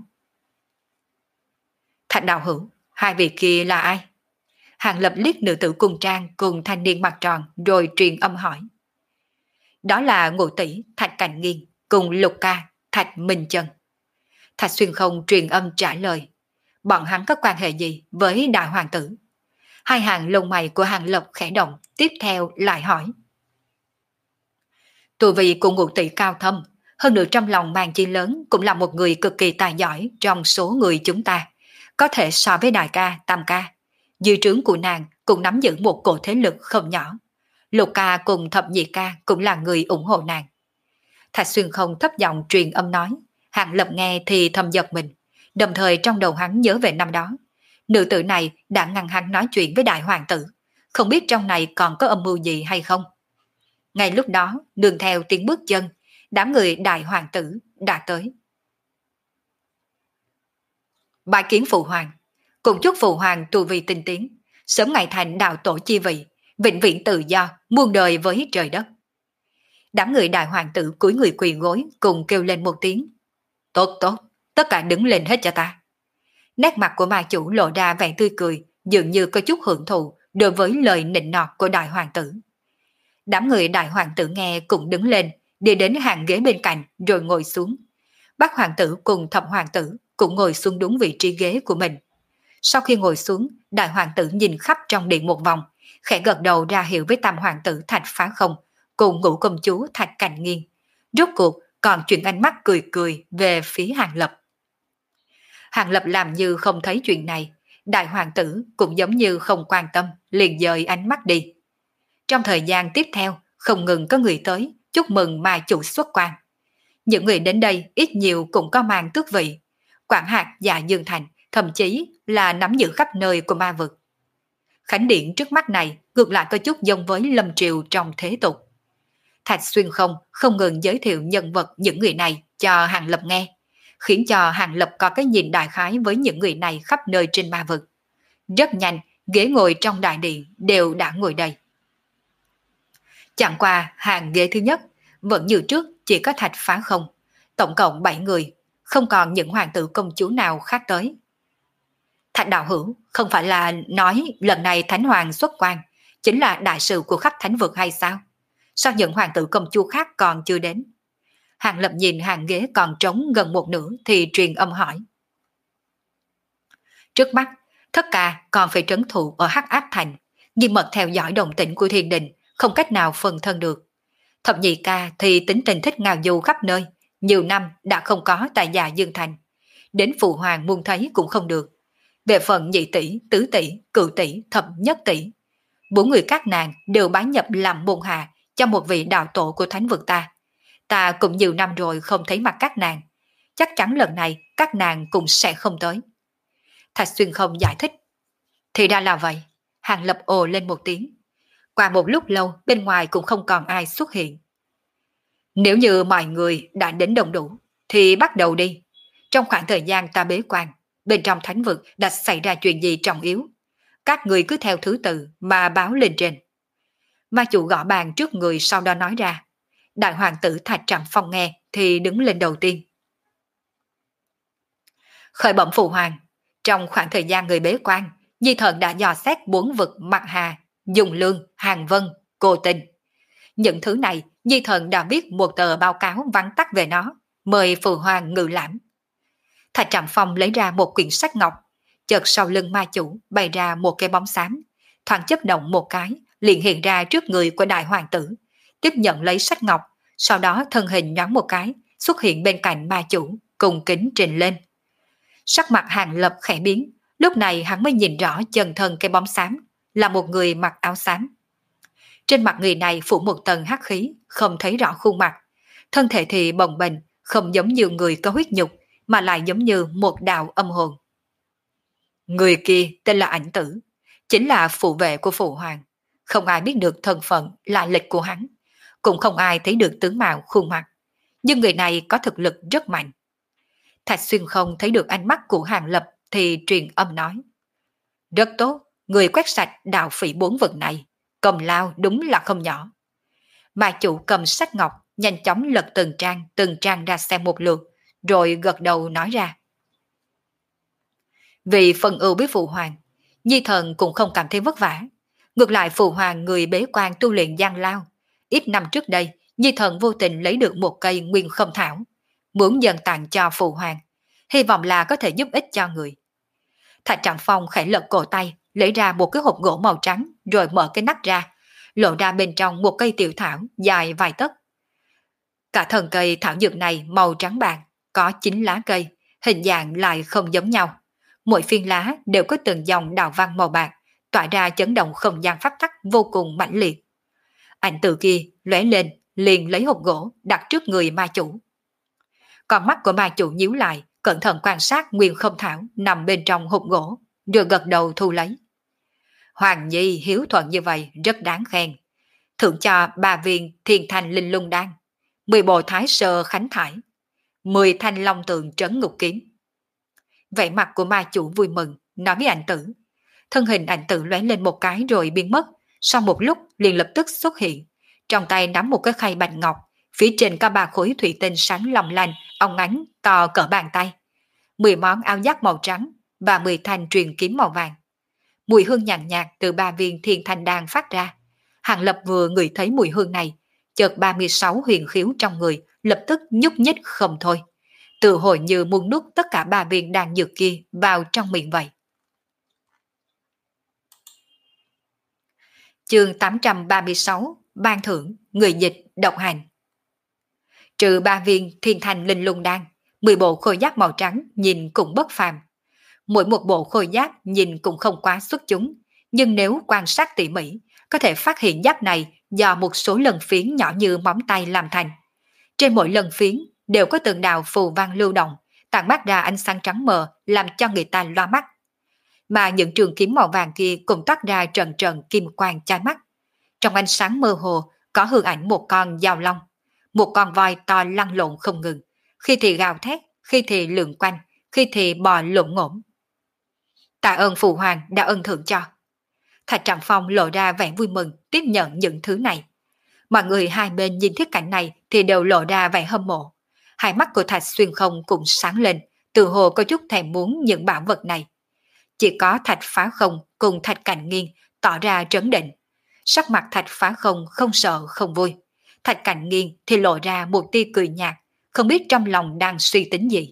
Thạch Đạo Hữu, hai vị kia là ai? Hàng Lập liếc nữ tử cung trang cùng thanh niên mặt tròn rồi truyền âm hỏi. Đó là Ngũ tỷ Thạch Cảnh Nghiên cùng Lục ca Thạch Minh Chân. Thạch Xuyên Không truyền âm trả lời. Bọn hắn có quan hệ gì với đại hoàng tử? Hai hàng lông mày của Hàng Lập khẽ động, tiếp theo lại hỏi. Tu vi của Ngũ tỷ cao thâm, hơn nữa trong lòng mang chi lớn, cũng là một người cực kỳ tài giỏi trong số người chúng ta, có thể so với đại ca, tam ca. Dưới trướng của nàng cũng nắm giữ một cổ thế lực không nhỏ. Lục ca cùng thập nhị ca cũng là người ủng hộ nàng. Thạch Xuyên Không thấp giọng truyền âm nói. Hàng Lập nghe thì thầm giật mình, đồng thời trong đầu hắn nhớ về năm đó. Nữ tử này đã ngăn hắn nói chuyện với đại hoàng tử, không biết trong này còn có âm mưu gì hay không. Ngay lúc đó, nương theo tiếng bước chân, đám người đại hoàng tử đã tới. Bái kiến phụ hoàng, cùng chúc phụ hoàng tu vi tinh tiến, sớm ngày thành đạo tổ chi vị, vĩnh viễn tự do, muôn đời với trời đất. Đám người đại hoàng tử cúi người quỳ gối cùng kêu lên một tiếng. Tốt tốt, tất cả đứng lên hết cho ta. Nét mặt của ma chủ lộ ra vẻ tươi cười, dường như có chút hưởng thụ đối với lời nịnh nọt của đại hoàng tử. Đám người đại hoàng tử nghe cũng đứng lên, đi đến hàng ghế bên cạnh rồi ngồi xuống. Bác hoàng tử cùng thập hoàng tử cũng ngồi xuống đúng vị trí ghế của mình. Sau khi ngồi xuống, đại hoàng tử nhìn khắp trong điện một vòng, khẽ gật đầu ra hiệu với tam hoàng tử Thạch Phá Không cùng ngũ công chúa Thạch Cảnh Nghiên. Rốt cuộc còn chuyển ánh mắt cười cười về phía Hàng Lập. Hàng Lập làm như không thấy chuyện này, đại hoàng tử cũng giống như không quan tâm, liền dời ánh mắt đi. Trong thời gian tiếp theo, không ngừng có người tới chúc mừng ma chủ xuất quan. Những người đến đây ít nhiều cũng có mang tước vị. Quảng Hạc và Dương Thành thậm chí là nắm giữ khắp nơi của ma vực. Khánh điện trước mắt này ngược lại có chút giống với Lâm Triều trong thế tục. Thạch Xuyên Không không ngừng giới thiệu nhân vật những người này cho Hàng Lập nghe, khiến cho Hàng Lập có cái nhìn đại khái với những người này khắp nơi trên ma vực. Rất nhanh, ghế ngồi trong đại điện đều đã ngồi đầy. Chẳng qua hàng ghế thứ nhất, vẫn như trước chỉ có Thạch Phá Không, tổng cộng bảy người, không còn những hoàng tử công chúa nào khác tới. Thạch đạo hữu, không phải là nói lần này Thánh Hoàng xuất quan chính là đại sự của khắp thánh vực hay sao? Sao những hoàng tử công chúa khác còn chưa đến? Hàng Lập nhìn hàng ghế còn trống gần một nửa thì truyền âm hỏi. Trước mắt, Thất Ca còn phải trấn thủ ở Hắc Áp Thành, nghiêm mật theo dõi động tĩnh của thiên đình, không cách nào phân thân được. Thập Nhị Ca thì tính tình thích ngao du khắp nơi, nhiều năm đã không có tại Dạ Dương Thành. Đến Phụ Hoàng muốn thấy cũng không được. Về phần nhị tỷ, tứ tỷ, cửu tỷ, thập nhất tỷ, bốn người các nàng đều bái nhập làm môn hạ cho một vị đạo tổ của thánh vực ta. Ta cũng nhiều năm rồi không thấy mặt các nàng, chắc chắn lần này các nàng cũng sẽ không tới. Thạch Xuyên không giải thích. Thì ra là vậy. Hàng Lập ồ lên một tiếng. Qua một lúc lâu bên ngoài cũng không còn ai xuất hiện. Nếu như mọi người đã đến đông đủ thì bắt đầu đi. Trong khoảng thời gian ta bế quan, bên trong thánh vực đã xảy ra chuyện gì trọng yếu, các người cứ theo thứ tự mà báo lên trên. Ma chủ gõ bàn trước người sau đó nói ra. Đại hoàng tử Thạch Trạm Phong nghe thì đứng lên đầu tiên. Khởi bẩm Phụ Hoàng, trong khoảng thời gian người bế quan, Di Thần đã dò xét bốn vực Mặt Hà, Dùng Lương, Hàng Vân, Cô Tình. Những thứ này Di Thần đã viết một tờ báo cáo vắn tắt về nó, mời Phụ Hoàng ngự lãm. Thạch Trạm Phong lấy ra một quyển sách ngọc, chợt sau lưng ma chủ bày ra một cái bóng xám, thoáng chấp động một cái, liền hiện ra trước người của đại hoàng tử, tiếp nhận lấy sách ngọc, sau đó thân hình nhoáng một cái, xuất hiện bên cạnh ma chủ, cùng kính trình lên. Sắc mặt Hàng Lập khẽ biến, lúc này hắn mới nhìn rõ chân thân cái bóng xám, là một người mặc áo xám. Trên mặt người này phủ một tầng hắc khí, không thấy rõ khuôn mặt, thân thể thì bồng bềnh, không giống như người có huyết nhục, mà lại giống như một đạo âm hồn. Người kia tên là Ảnh Tử, chính là phụ vệ của Phụ Hoàng. Không ai biết được thân phận, lai lịch của hắn, cũng không ai thấy được tướng mạo khuôn mặt, nhưng người này có thực lực rất mạnh. Thạch Xuyên không thấy được ánh mắt của Hàng Lập thì truyền âm nói. Rất tốt, người quét sạch đạo phỉ bốn vực này, công lao đúng là không nhỏ. Mà chủ cầm sách ngọc, nhanh chóng lật từng trang, từng trang ra xem một lượt, rồi gật đầu nói ra. Vì phần ưu với Phụ Hoàng, Di Thần cũng không cảm thấy vất vả. Ngược lại Phụ Hoàng người bế quan tu luyện gian lao. Ít năm trước đây, Di Thần vô tình lấy được một cây nguyên không thảo, muốn dần tặng cho Phụ Hoàng, hy vọng là có thể giúp ích cho người. Thạch Trạm Phong khẽ lật cổ tay, lấy ra một cái hộp gỗ màu trắng, rồi mở cái nắp ra, lộ ra bên trong một cây tiểu thảo dài vài tấc. Cả thân cây thảo dược này màu trắng bạc, có chín lá cây, hình dạng lại không giống nhau. Mỗi phiên lá đều có từng dòng đạo văn màu bạc, tỏa ra chấn động không gian pháp tắc vô cùng mãnh liệt. Ảnh Tử kia lóe lên, liền lấy hộp gỗ đặt trước người ma chủ. Con mắt của ma chủ nhíu lại, cẩn thận quan sát nguyên không thảo nằm bên trong hộp gỗ, rồi gật đầu thu lấy. Hoàng Nhi hiếu thuận như vậy rất đáng khen. Thưởng cho ba viên thiên thanh linh lung đan, mười bộ thái sơ khánh thải, mười thanh long tượng trấn ngục kiếm. Vẻ mặt của ma chủ vui mừng, nói với Ảnh Tử. Thân hình Ảnh Tử lóe lên một cái rồi biến mất, sau một lúc liền lập tức xuất hiện, trong tay nắm một cái khay bạch ngọc, phía trên có ba khối thủy tinh sáng long lanh, óng ánh to cỡ bàn tay, mười món áo giáp màu trắng và mười thanh truyền kiếm màu vàng. Mùi hương nhàn nhạt từ ba viên thiên thanh đan phát ra. Hàng Lập vừa ngửi thấy mùi hương này, chợt ba mươi sáu huyền khiếu trong người lập tức nhúc nhích không thôi, tự hồi như muốn nuốt tất cả ba viên đan dược kia vào trong miệng vậy. Chương tám trăm ba mươi sáu, ban thưởng, người dịch, độc hành. Trừ ba viên thiên thanh linh lung đan, mười bộ khôi giáp màu trắng nhìn cũng bất phàm. Mỗi một bộ khôi giáp nhìn cũng không quá xuất chúng, nhưng nếu quan sát tỉ mỉ, có thể phát hiện giáp này do một số lần phiến nhỏ như móng tay làm thành. Trên mỗi lần phiến đều có từng đạo phù văn lưu động, tản mát ra ánh sáng trắng mờ làm cho người ta loa mắt. Mà những trường kiếm màu vàng kia cũng toát ra trần trần kim quang chói mắt. Trong ánh sáng mơ hồ có hư ảnh một con dao long, một con voi to lăn lộn không ngừng, khi thì gào thét, khi thì lượn quanh, khi thì bò lộn ngỗng. Tạ ơn Phụ Hoàng đã ân thưởng cho. Thạch Trạm Phong lộ ra vẻ vui mừng tiếp nhận những thứ này. Mọi người hai bên nhìn thấy cảnh này thì đều lộ ra vẻ hâm mộ. Hai mắt của Thạch Xuyên Không cũng sáng lên, tự hồ có chút thèm muốn những bảo vật này. Chỉ có Thạch Phá Không cùng Thạch Cảnh Nghiên tỏ ra trấn định. Sắc mặt Thạch Phá Không không sợ không vui. Thạch Cảnh Nghiên thì lộ ra một tia cười nhạt, không biết trong lòng đang suy tính gì.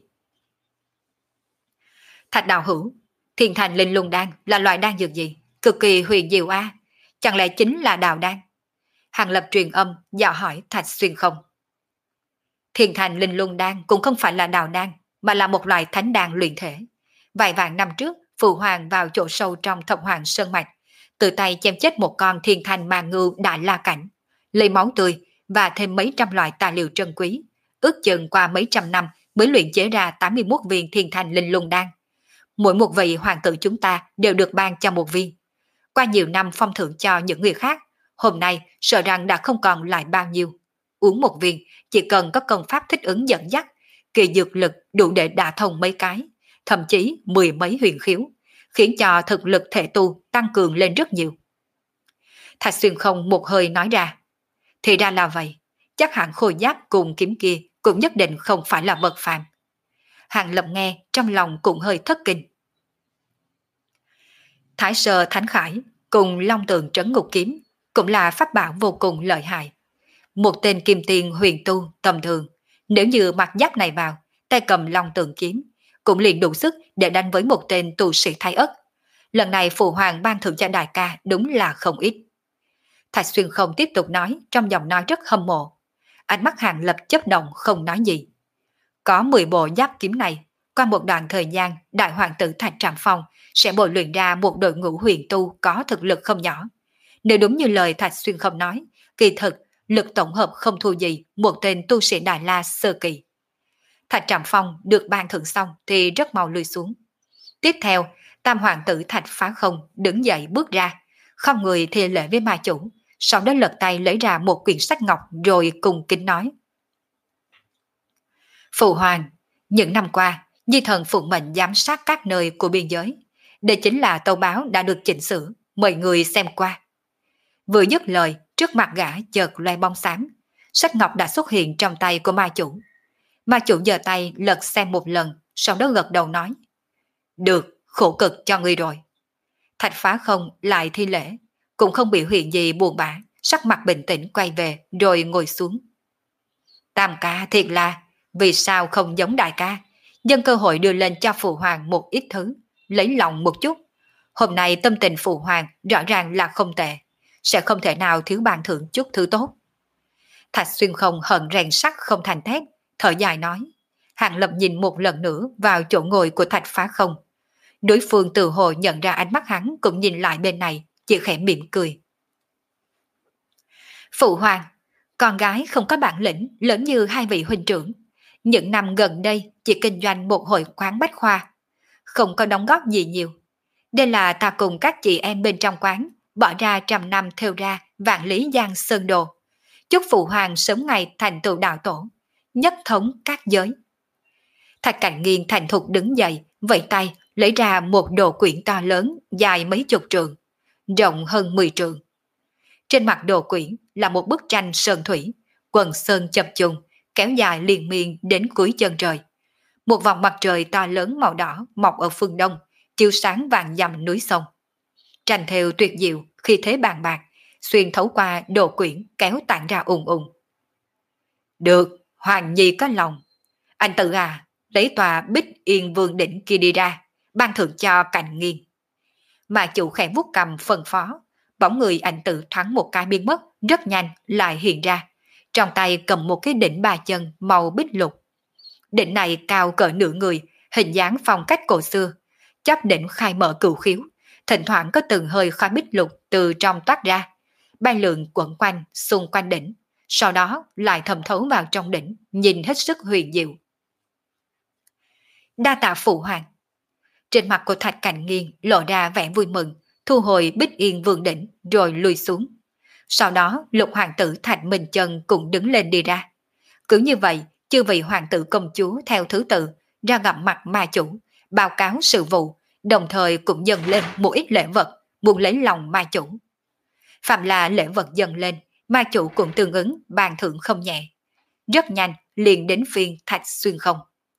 Thạch đạo hữu, Thiên Thành Linh Lung Đan là loại đan dược gì? Cực kỳ huyền diệu a, chẳng lẽ chính là đào đan? Hàng Lập truyền âm dò hỏi Thạch Xuyên Không. Thiên Thành Linh Lung Đan cũng không phải là đào đan, mà là một loại thánh đan luyện thể. Vài vạn năm trước, Phụ Hoàng vào chỗ sâu trong Thập Hoàng Sơn Mạch, tự tay chém chết một con thiên thành ma ngưu đại la cảnh, lấy máu tươi và thêm mấy trăm loại tài liệu trân quý, ước chừng qua mấy trăm năm mới luyện chế ra tám mươi mốt viên Thiên Thành Linh Lung Đan. Mỗi một vị hoàng tử chúng ta đều được ban cho một viên. Qua nhiều năm phong thưởng cho những người khác, hôm nay sợ rằng đã không còn lại bao nhiêu. Uống một viên chỉ cần có công pháp thích ứng dẫn dắt, kỳ dược lực đủ để đả thông mấy cái, thậm chí mười mấy huyền khiếu, khiến cho thực lực thể tu tăng cường lên rất nhiều. Thạch Xuyên Không một hơi nói ra, thì ra là vậy, chắc hẳn khôi giáp cùng kiếm kia cũng nhất định không phải là vật phàm. Hàng Lập nghe trong lòng cũng hơi thất kinh. Thái Sơ Thánh Khải cùng Long Tượng Trấn Ngục Kiếm cũng là pháp bảo vô cùng lợi hại. Một tên kim tiền huyền tu tầm thường, nếu như mặc giáp này vào, tay cầm Long Tượng Kiếm, cũng liền đủ sức để đánh với một tên tu sĩ Thái Ất. Lần này Phụ Hoàng ban thưởng cho đại ca đúng là không ít. Thạch Xuyên Không tiếp tục nói trong giọng nói rất hâm mộ. Ánh mắt Hàng Lập chớp động không nói gì. Có mười bộ giáp kiếm này, qua một đoạn thời gian, đại hoàng tử Thạch Trạm Phong sẽ bồi luyện ra một đội ngũ huyền tu có thực lực không nhỏ. Nếu đúng như lời Thạch Xuyên Không nói, kỳ thực lực tổng hợp không thua gì một tên tu sĩ Đại La sơ kỳ. Thạch Trạm Phong được ban thưởng xong thì rất mau lùi xuống. Tiếp theo, tam hoàng tử Thạch Phá Không đứng dậy bước ra, không người thi lễ với ma chủ, sau đó lật tay lấy ra một quyển sách ngọc rồi cùng kính nói. Phụ Hoàng, những năm qua, Di Thần phụng mệnh giám sát các nơi của biên giới. Đây chính là tâu báo đã được chỉnh sửa, mời người xem qua. Vừa dứt lời, trước mặt gã chợt loe bóng xám, sách ngọc đã xuất hiện trong tay của ma chủ. Ma chủ giơ tay lật xem một lần, sau đó gật đầu nói. Được, khổ cực cho ngươi rồi. Thạch Phá Không lại thi lễ, cũng không biểu hiện gì buồn bã, sắc mặt bình tĩnh quay về rồi ngồi xuống. Tam ca thiệt là, vì sao không giống đại ca, nhân cơ hội đưa lên cho Phụ Hoàng một ít thứ, lấy lòng một chút. Hôm nay tâm tình Phụ Hoàng rõ ràng là không tệ, sẽ không thể nào thiếu ban thưởng chút thứ tốt. Thạch Xuyên Không hận rèn sắt không thành thép, thở dài nói. Hàng Lập nhìn một lần nữa vào chỗ ngồi của Thạch Phá Không. Đối phương tự hồ nhận ra ánh mắt hắn cũng nhìn lại bên này, chỉ khẽ mỉm cười. Phụ Hoàng, con gái không có bản lĩnh lớn như hai vị huynh trưởng. Những năm gần đây chỉ kinh doanh một hội quán bách khoa, không có đóng góp gì nhiều. Đây là ta cùng các chị em bên trong quán bỏ ra trăm năm theo ra vạn lý giang sơn đồ. Chúc Phụ Hoàng sớm ngày thành tựu đạo tổ, nhất thống các giới. Thạch Cảnh Nghiên thành thục đứng dậy, vẫy tay lấy ra một đồ quyển to lớn dài mấy chục trượng, rộng hơn mười trượng. Trên mặt đồ quyển là một bức tranh sơn thủy, quần sơn chập trùng, kéo dài liên miên đến cuối chân trời. Một vòng mặt trời to lớn màu đỏ mọc ở phương đông, chiếu sáng vàng dặm núi sông. Tranh thêu tuyệt diệu, khi thế bàn bạc, xuyên thấu qua đồ quyển kéo tản ra ùng ùng. Được, Hoàng Nhi có lòng. Anh tự à, lấy tòa Bích Yên Vương đỉnh kia đi ra, ban thưởng cho Cảnh Nghiên. Mà chủ khẽ vuốt cầm phân phó, bóng người ảnh tự thoáng một cái biến mất, rất nhanh lại hiện ra. Trong tay cầm một cái đỉnh ba chân màu bích lục. Đỉnh này cao cỡ nửa người, hình dáng phong cách cổ xưa, chóp đỉnh khai mở cửu khiếu, thỉnh thoảng có từng hơi khói bích lục từ trong toát ra, bay lượn quẩn quanh xung quanh đỉnh, sau đó lại thẩm thấu vào trong đỉnh, nhìn hết sức huyền diệu. Đa tạ Phụ Hoàng. Trên mặt của Thạch Cảnh Nghiên lộ ra vẻ vui mừng, thu hồi Bích Yên Vương đỉnh rồi lùi xuống. Sau đó lục hoàng tử Thạch Minh Chân cũng đứng lên đi ra. Cứ như vậy, chư vị hoàng tử công chúa theo thứ tự ra gặp mặt ma chủ, báo cáo sự vụ, đồng thời cũng dâng lên một ít lễ vật, muốn lấy lòng ma chủ. Phạm là lễ vật dâng lên, ma chủ cũng tương ứng ban thưởng không nhẹ. Rất nhanh liền đến phiên Thạch Xuyên Không.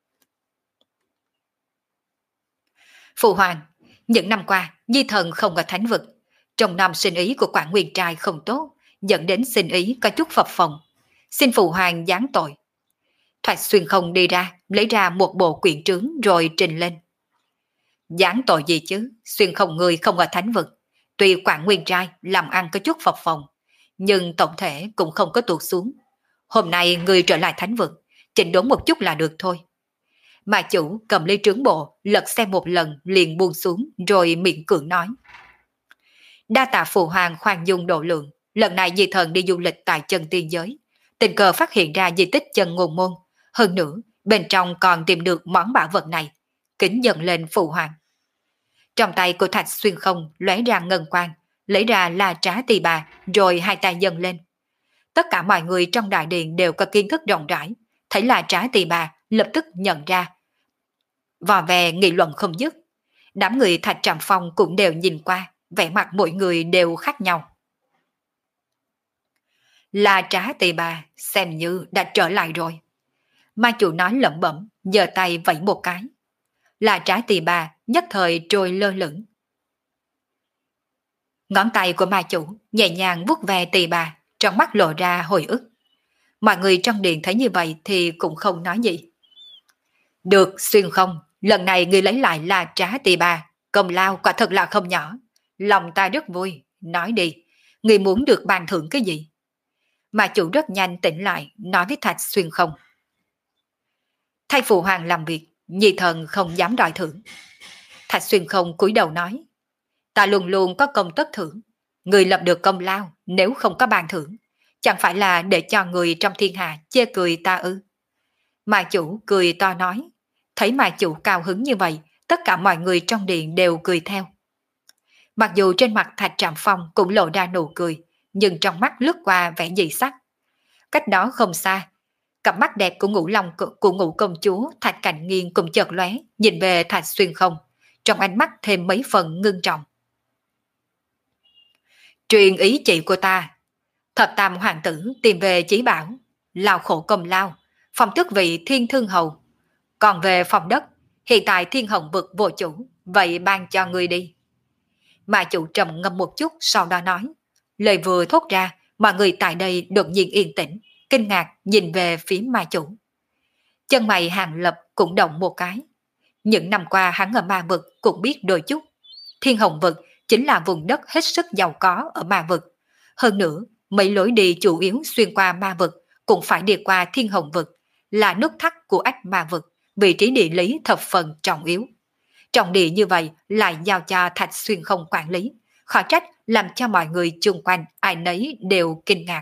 Phụ Hoàng, những năm qua Di Thần không có thánh vực, trong năm sinh ý của Quảng Nguyên trai không tốt, dẫn đến sinh ý có chút phập phồng. Xin Phụ Hoàng giáng tội. Thạch Xuyên không đi ra, lấy ra một bộ quyển trướng rồi trình lên. Giảng tội gì chứ, Xuyên không người không ở thánh vực. Tuy quản nguyên trai làm ăn có chút phập phồng, nhưng tổng thể cũng không có tụt xuống. Hôm nay người trở lại thánh vực, chỉnh đốn một chút là được thôi. Mà chủ cầm lấy trướng bộ, lật xem một lần liền buông xuống rồi miệng cưỡng nói. Đa tạ phụ hoàng khoan dung độ lượng, lần này di thần đi du lịch tại chân tiên giới. Tình cờ phát hiện ra di tích chân ngôn môn. Hơn nữa, bên trong còn tìm được món bảo vật này. Kính dần lên phụ hoàng. Trong tay của Thạch Xuyên không lóe ra ngân quang, lấy ra là trá tỳ bà, rồi hai tay dâng lên. Tất cả mọi người trong đại điện đều có kiến thức rộng rãi, thấy là trá tỳ bà lập tức nhận ra. Vò về nghị luận không dứt. Đám người Thạch Trạm Phong cũng đều nhìn qua, vẻ mặt mỗi người đều khác nhau. Là trá tỳ bà xem như đã trở lại rồi. Ma chủ nói lẩm bẩm, giơ tay vẫy một cái. Là trá tỳ bà nhất thời trôi lơ lửng. Ngón tay của ma chủ nhẹ nhàng vuốt ve tỳ bà, trong mắt lộ ra hồi ức. Mọi người trong điện thấy như vậy thì cũng không nói gì. Được Xuyên không, lần này ngươi lấy lại là trá tỳ bà, công lao quả thật là không nhỏ. Lòng ta rất vui, nói đi, ngươi muốn được ban thưởng cái gì? Mà chủ rất nhanh tỉnh lại, nói với Thạch Xuyên không. Thay phụ hoàng làm việc, nhi thần không dám đòi thưởng. Thạch Xuyên không cúi đầu nói. Ta luôn luôn có công tất thưởng. Người lập được công lao, nếu không có ban thưởng, chẳng phải là để cho người trong thiên hạ chê cười ta ư? Mà chủ cười to nói. Thấy mà chủ cao hứng như vậy, tất cả mọi người trong điện đều cười theo. Mặc dù trên mặt Thạch Trạm Phong cũng lộ ra nụ cười, nhưng trong mắt lướt qua vẻ dị sắc. Cách đó không xa, cặp mắt đẹp của ngũ long của ngũ công chúa Thạch Cảnh Nghiên cũng chợt lóe, nhìn về Thạch Xuyên không, trong ánh mắt thêm mấy phần ngưng trọng. Truyền ý chị của ta, thập tam hoàng tử tìm về chí bảo, lao khổ công lao, phong tước vị thiên thương hầu. Còn về phòng đất, hiện tại thiên hồng vực vô chủ, vậy ban cho ngươi đi. Mà chủ trầm ngâm một chút sau đó nói. Lời vừa thốt ra, mọi người tại đây đột nhiên yên tĩnh, kinh ngạc nhìn về phía ma chủ. Chân mày Hàng Lập cũng động một cái. Những năm qua hắn ở ma vực cũng biết đôi chút. Thiên hồng vực chính là vùng đất hết sức giàu có ở ma vực. Hơn nữa, mấy lối đi chủ yếu xuyên qua ma vực cũng phải đi qua thiên hồng vực, là nút thắt của ách ma vực, vị trí địa lý thập phần trọng yếu. Trọng địa như vậy lại giao cho Thạch Xuyên không quản lý, khó trách làm cho mọi người chung quanh ai nấy đều kinh ngạc.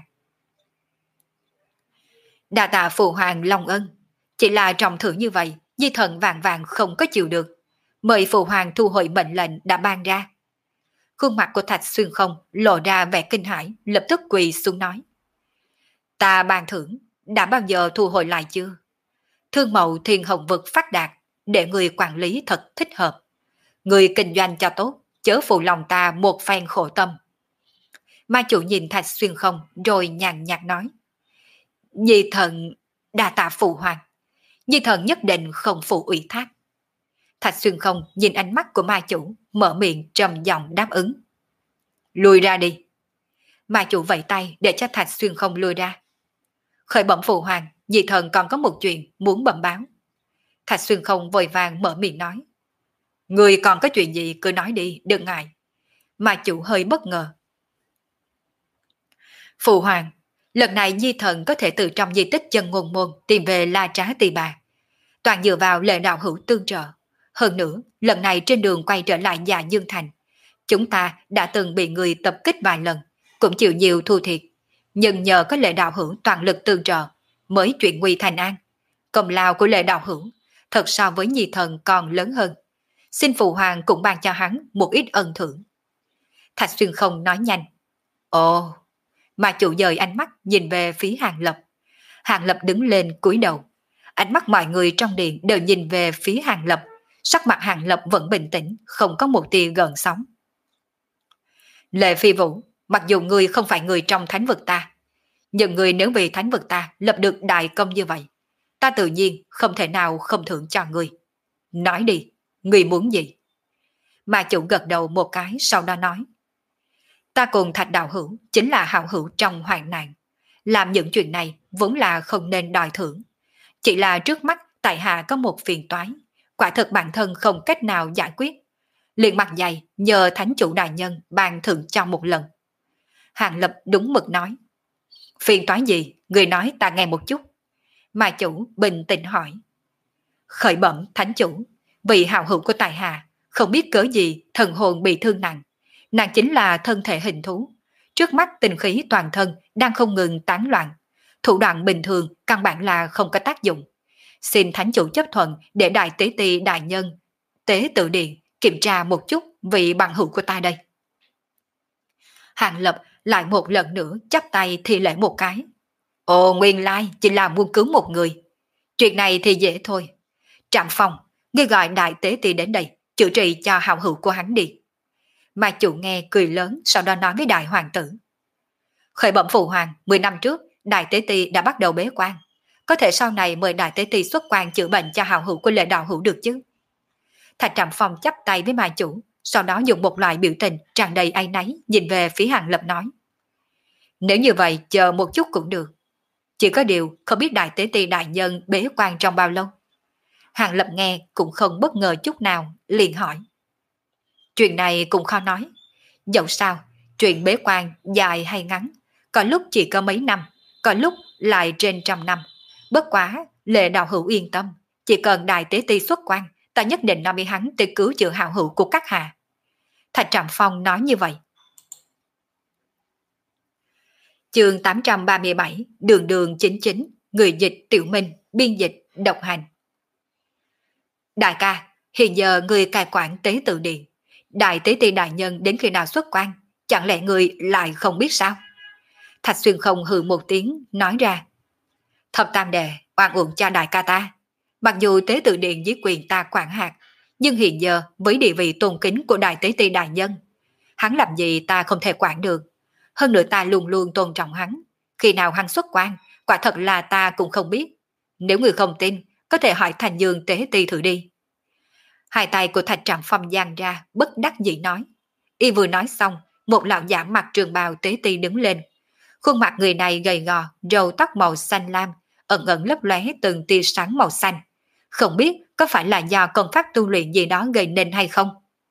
Đa tạ phụ hoàng long ân, chỉ là trọng thưởng như vậy, di thần vàng vàng không có chịu được. Mời phụ hoàng thu hồi mệnh lệnh đã ban ra. Khuôn mặt của Thạch Xuyên không lộ ra vẻ kinh hãi, lập tức quỳ xuống nói. Ta ban thưởng, đã bao giờ thu hồi lại chưa? Thương mậu thiên hồng vực phát đạt, để người quản lý thật thích hợp. Người kinh doanh cho tốt, chớ phụ lòng ta một phen khổ tâm. Ma chủ nhìn Thạch Xuyên không rồi nhàn nhạt nói. Nhi thần đa tạ phụ hoàng, Nhi thần nhất định không phụ ủy thác. Thạch Xuyên không nhìn ánh mắt của ma chủ, mở miệng trầm giọng đáp ứng. Lùi ra đi. Ma chủ vẫy tay để cho Thạch Xuyên không lùi ra. Khởi bẩm phụ hoàng, Nhi thần còn có một chuyện muốn bẩm báo. Thạch Xuyên không vội vàng mở miệng nói. Người còn có chuyện gì cứ nói đi, đừng ngại. Ma chủ hơi bất ngờ. Phụ hoàng, lần này Nhi thần có thể từ trong di tích chân ngôn môn tìm về La Trá Tỳ Bà. Toàn dựa vào lệ đạo hữu tương trợ. Hơn nữa, lần này trên đường quay trở lại Dạ Dương Thành, chúng ta đã từng bị người tập kích vài lần, cũng chịu nhiều thua thiệt. Nhưng nhờ có lệ đạo hữu toàn lực tương trợ, mới chuyển nguy thành an. Công lao của lệ đạo hữu, thật so với Nhi thần còn lớn hơn. Xin phụ hoàng cũng ban cho hắn một ít ân thưởng. Thạch Xuyên không nói nhanh. Ồ, mà chủ dời ánh mắt nhìn về phía Hàng Lập. Hàng Lập đứng lên cúi đầu. Ánh mắt mọi người trong điện đều nhìn về phía Hàng Lập. Sắc mặt Hàng Lập vẫn bình tĩnh, không có một tia gợn sóng. Lệ Phi Vũ, mặc dù ngươi không phải người trong thánh vực ta, nhưng ngươi nếu vì thánh vực ta lập được đại công như vậy, ta tự nhiên không thể nào không thưởng cho ngươi. Nói đi, ngươi muốn gì? Mà chủ gật đầu một cái sau đó nói. Ta cùng Thạch đạo hữu chính là hảo hữu trong hoạn nạn. Làm những chuyện này vốn là không nên đòi thưởng. Chỉ là trước mắt tại hạ có một phiền toái, quả thực bản thân không cách nào giải quyết. Liền mặt dày nhờ thánh chủ đại nhân ban thưởng cho một lần. Hàng Lập đúng mực nói. Phiền toái gì, người nói ta nghe một chút. Mà chủ bình tĩnh hỏi. Khởi bẩm thánh chủ, vị hào hữu của tài hạ, không biết cớ gì thần hồn bị thương nặng. Nàng chính là thân thể hình thú. Trước mắt tinh khí toàn thân đang không ngừng tán loạn. Thủ đoạn bình thường căn bản là không có tác dụng. Xin thánh chủ chấp thuận để đại tế ti đại nhân tế tự điện kiểm tra một chút vị bằng hữu của ta đây. Hàng Lập lại một lần nữa chắp tay thi lễ một cái. Ồ, nguyên lai chỉ là muốn cứu một người. Chuyện này thì dễ thôi. Trạm Phong, ngươi gọi đại tế ti đến đây, chữa trị cho hảo hữu của hắn đi. Mà chủ nghe cười lớn, sau đó nói với đại hoàng tử. Khởi bẩm phụ hoàng, mười năm trước, đại tế ti đã bắt đầu bế quan. Có thể sau này mời đại tế ti xuất quan chữa bệnh cho hảo hữu của lệ đạo hữu được chứ. Thạch Trạm Phong chắp tay với ma chủ, sau đó dùng một loại biểu tình tràn đầy áy náy nhìn về phía Hàng Lập nói. Nếu như vậy chờ một chút cũng được. Chỉ có điều không biết đại tế ti đại nhân bế quan trong bao lâu. Hàng Lập nghe cũng không bất ngờ chút nào, liền hỏi. Chuyện này cũng khó nói. Dẫu sao, chuyện bế quan dài hay ngắn, có lúc chỉ có mấy năm, có lúc lại trên trăm năm. Bất quá, lệ đạo hữu yên tâm, chỉ cần đại tế ti xuất quan, ta nhất định nói với hắn tới cứu chữa hảo hữu của các hạ. Thạch Trạm Phong nói như vậy. Chương tám trăm ba mươi bảy, đường đường chính chính, người dịch Tiểu Minh, biên dịch độc hành. Đại ca, hiện giờ người cai quản tế tự điện, đại tế ti đại nhân đến khi nào xuất quan, chẳng lẽ người lại không biết sao? Thạch Xuyên Không hừ một tiếng, nói ra. Thập tam đệ, oan uổng cho đại ca ta. Mặc dù tế tự điện dưới quyền ta quản hạt, nhưng hiện giờ với địa vị tôn kính của đại tế ti đại nhân, hắn làm gì ta không thể quản được. Hơn nữa ta luôn luôn tôn trọng hắn. Khi nào hắn xuất quan, quả thật là ta cũng không biết. Nếu người không tin, có thể hỏi Thành Dương tế ti thử đi. Hai tay của Thạch Trạm Phong giang ra, bất đắc dĩ nói. Y vừa nói xong, một lão giả mặc trường bào tế ti đứng lên. Khuôn mặt người này gầy gò, râu tóc màu xanh lam, ẩn ẩn lấp lóe từng tia sáng màu xanh. Không biết có phải là do công pháp tu luyện gì đó gây nên hay không?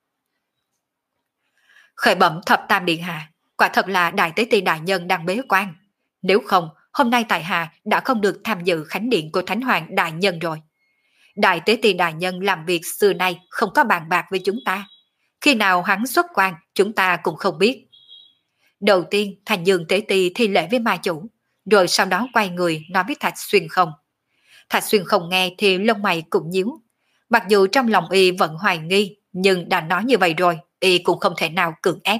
Khởi bẩm thập tam điện hạ, quả thật là đại tế ti đại nhân đang bế quan. Nếu không, hôm nay tại hạ đã không được tham dự khánh điện của Thánh Hoàng đại nhân rồi. Đại tế ti đại nhân làm việc xưa nay không có bàn bạc với chúng ta. Khi nào hắn xuất quan, chúng ta cũng không biết. Đầu tiên, Thành Dương tế ti thi lễ với ma chủ, rồi sau đó quay người nói với Thạch Xuyên Không. Thạch Xuyên Không nghe thì lông mày cũng nhíu. Mặc dù trong lòng y vẫn hoài nghi, nhưng đã nói như vậy rồi, y cũng không thể nào cưỡng ép.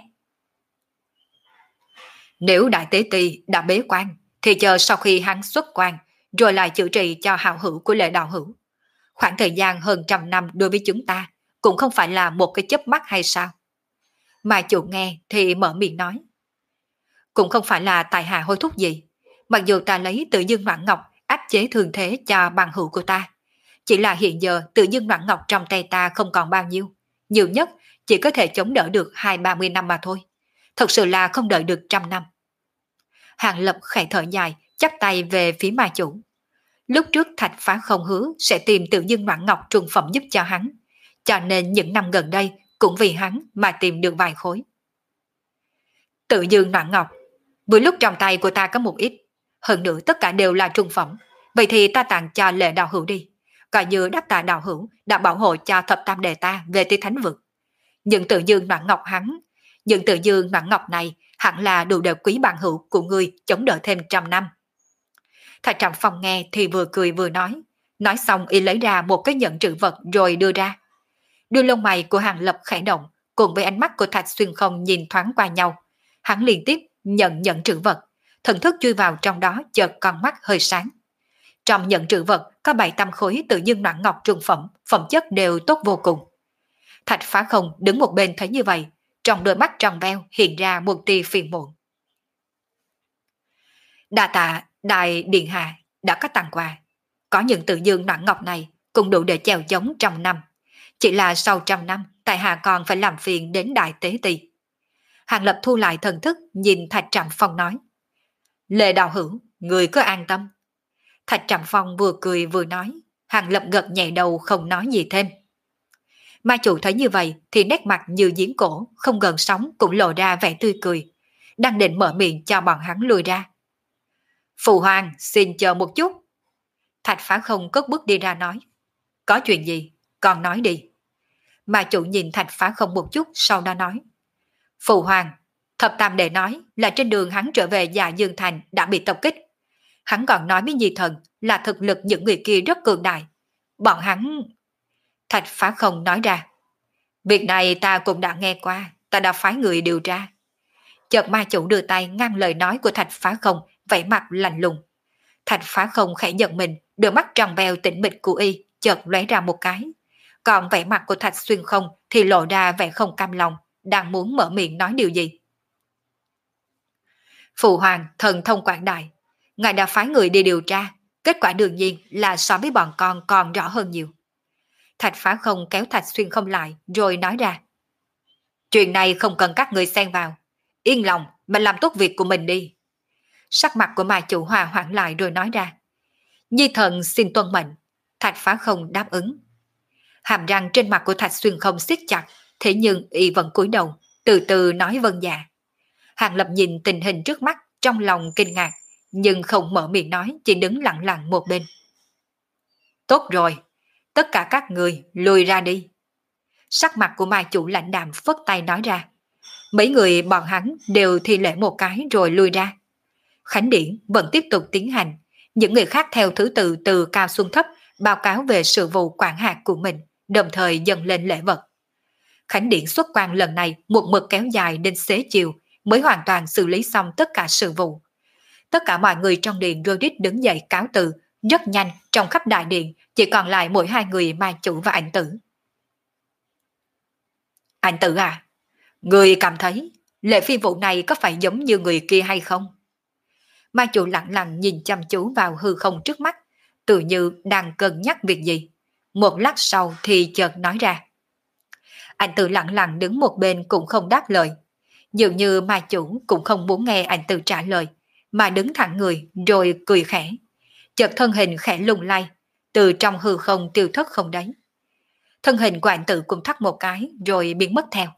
Nếu đại tế ti đã bế quan, thì chờ sau khi hắn xuất quan, rồi lại chữa trị cho hảo hữu của lệ đạo hữu. Khoảng thời gian hơn trăm năm đối với chúng ta, cũng không phải là một cái chớp mắt hay sao? Mà chủ nghe thì mở miệng nói. Cũng không phải là tài hạ hối thúc gì. Mặc dù ta lấy tự dương Noãn Ngọc áp chế thường thế cho bằng hữu của ta. Chỉ là hiện giờ tự dương Noãn Ngọc trong tay ta không còn bao nhiêu. Nhiều nhất chỉ có thể chống đỡ được hai ba mươi năm mà thôi. Thật sự là không đợi được trăm năm. Hàng Lập khẽ thở dài, chắp tay về phía ma chủ. Lúc trước Thạch Phá Không hứa sẽ tìm tự dương Noãn Ngọc trùng phẩm giúp cho hắn. Cho nên những năm gần đây cũng vì hắn mà tìm được vài khối. Tự dương Noãn Ngọc, vừa lúc trong tay của ta có một ít. Hơn nữa tất cả đều là trung phẩm. Vậy thì ta tặng cho lệ đạo hữu đi. Coi như đáp tạ đạo hữu đã bảo hộ cho thập tam đệ ta về tới thánh vực. Những tự dương Noãn Ngọc hắn, những tự dương Noãn Ngọc này hẳn là đủ để quý bạn hữu của ngươi chống đỡ thêm trăm năm. Thạch Trạm Phong nghe thì vừa cười vừa nói. Nói xong y lấy ra một cái nhẫn trữ vật rồi đưa ra. Đôi lông mày của Hàng Lập khẽ động, cùng với ánh mắt của Thạch Xuyên Không nhìn thoáng qua nhau. Hắn liên tiếp nhận nhẫn trữ vật, thần thức chui vào trong đó chợt con mắt hơi sáng. Trong nhẫn trữ vật có bảy tam khối tự dương Noãn Ngọc trung phẩm, phẩm chất đều tốt vô cùng. Thạch Phá Không đứng một bên thấy như vậy, trong đôi mắt tròn veo hiện ra một tia phiền muộn. Đa tạ đại điện hạ đã có tặng quà, có những tự dương Noãn Ngọc này cũng đủ để chèo chống trăm năm. Chỉ là sau trăm năm, tại hạ còn phải làm phiền đến đại tế ti. Hàng Lập thu lại thần thức, nhìn Thạch Trạm Phong nói. Lệ đạo hữu, người cứ an tâm. Thạch Trầm Phong vừa cười vừa nói, Hàng Lập gật nhẹ đầu không nói gì thêm. Ma chủ thấy như vậy thì nét mặt như giếng cổ, không gần sóng cũng lộ ra vẻ tươi cười, đang định mở miệng cho bọn hắn lùi ra. Phụ hoàng xin chờ một chút. Thạch Phá Không cất bước đi ra nói, có chuyện gì, con nói đi. Ma chủ nhìn Thạch Phá Không một chút sau đó nói, Phụ hoàng, Thập Tam Đệ nói là trên đường hắn trở về Dạ Dương Thành đã bị tập kích. Hắn còn nói với Nhi Thần là thực lực những người kia rất cường đại. Bọn hắn... Thạch Phá Không nói ra, việc này ta cũng đã nghe qua, ta đã phái người điều tra. Chợt ma chủ đưa tay ngăn lời nói của Thạch Phá Không, vẻ mặt lạnh lùng. Thạch Phá Không khẽ giật mình, đôi mắt tròn veo tĩnh mịch của y chợt lóe ra một cái. Còn vẻ mặt của Thạch Xuyên Không thì lộ ra vẻ không cam lòng, đang muốn mở miệng nói điều gì. Phụ hoàng thần thông quảng đại, ngài đã phái người đi điều tra, kết quả đương nhiên là so với bọn con còn rõ hơn nhiều. Thạch Phá Không kéo Thạch Xuyên Không lại rồi nói ra, chuyện này không cần các người xen vào, yên lòng mà làm tốt việc của mình đi. Sắc mặt của ma chủ hòa hoãn lại rồi nói ra, Nhi Thần xin tuân mệnh. Thạch Phá Không đáp ứng. Hàm răng trên mặt của Thạch Xuyên Không siết chặt, thế nhưng y vẫn cúi đầu, từ từ nói vâng dạ. Hàng Lập nhìn tình hình trước mắt trong lòng kinh ngạc, nhưng không mở miệng nói, chỉ đứng lặng lặng một bên. Tốt rồi, tất cả các người lùi ra đi. Sắc mặt của ma chủ lãnh đạm phất tay nói ra. Mấy người bọn hắn đều thi lễ một cái rồi lùi ra. Khánh điển vẫn tiếp tục tiến hành, những người khác theo thứ tự từ cao xuống thấp báo cáo về sự vụ quản hạt của mình, đồng thời dâng lên lễ vật. Khánh điển xuất quan lần này một mực kéo dài đến xế chiều mới hoàn toàn xử lý xong tất cả sự vụ. Tất cả mọi người trong điện rô rít đứng dậy cáo từ, rất nhanh trong khắp đại điện chỉ còn lại mỗi hai người ma chủ và ảnh tử. Ảnh tử à, người cảm thấy lệ phi vụ này có phải giống như người kia hay không? Ma chủ lặng lặng nhìn chăm chú vào hư không trước mắt, tự như đang cân nhắc việc gì. Một lát sau thì chợt nói ra. Ảnh tử lặng lặng đứng một bên cũng không đáp lời. Dường như ma chủ cũng không muốn nghe ảnh tử trả lời, mà đứng thẳng người rồi cười khẽ. Chợt thân hình khẽ lung lay, từ trong hư không tiêu thất không đấy. Thân hình của ảnh tử cũng thắt một cái rồi biến mất theo.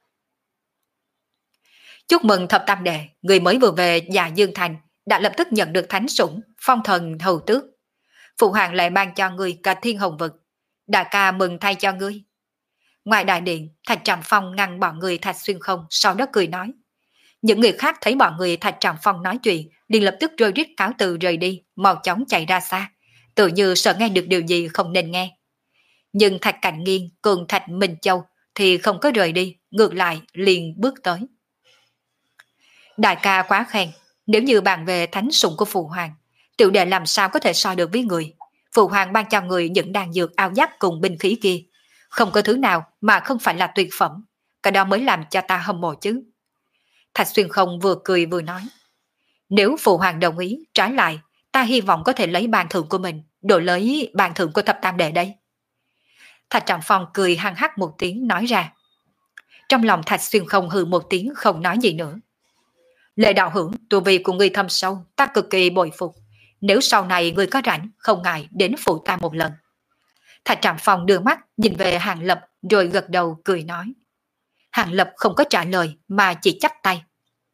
Chúc mừng Thập Tam Đệ, người mới vừa về Dạ Dương Thành đã lập tức nhận được thánh sủng, phong thần hầu tước. Phụ hoàng lại ban cho ngươi cả thiên hồng vực. Đại ca mừng thay cho ngươi. Ngoài đại điện, Thạch Trầm Phong ngăn bọn người Thạch Xuyên Không, sau đó cười nói. Những người khác thấy bọn người Thạch Trầm Phong nói chuyện, liền lập tức rơi rít cáo từ rời đi, mau chóng chạy ra xa, tự như sợ nghe được điều gì không nên nghe. Nhưng Thạch Cảnh Nghiên cùng Thạch Minh Châu thì không có rời đi, ngược lại liền bước tới. Đại ca quá khen, nếu như bàn về thánh sủng của Phụ Hoàng, tiểu đệ làm sao có thể so được với người. Phụ Hoàng ban cho người những đan dược ao giáp cùng binh khí kia, không có thứ nào mà không phải là tuyệt phẩm, cái đó mới làm cho ta hâm mộ chứ. Thạch Xuyên Không vừa cười vừa nói, nếu Phụ Hoàng đồng ý, trái lại, ta hy vọng có thể lấy bàn thưởng của mình, đổi lấy bàn thưởng của Thập Tam Đệ đây. Thạch Trầm Phong cười hăng hắc một tiếng nói ra. Trong lòng Thạch Xuyên Không hừ một tiếng không nói gì nữa. Lệ đạo hưởng, tu vi của ngươi thâm sâu, ta cực kỳ bội phục. Nếu sau này ngươi có rảnh, không ngại đến phụ ta một lần. Thạch Trầm Phong đưa mắt nhìn về Hàng Lập rồi gật đầu cười nói. Hàng Lập không có trả lời mà chỉ chắp tay.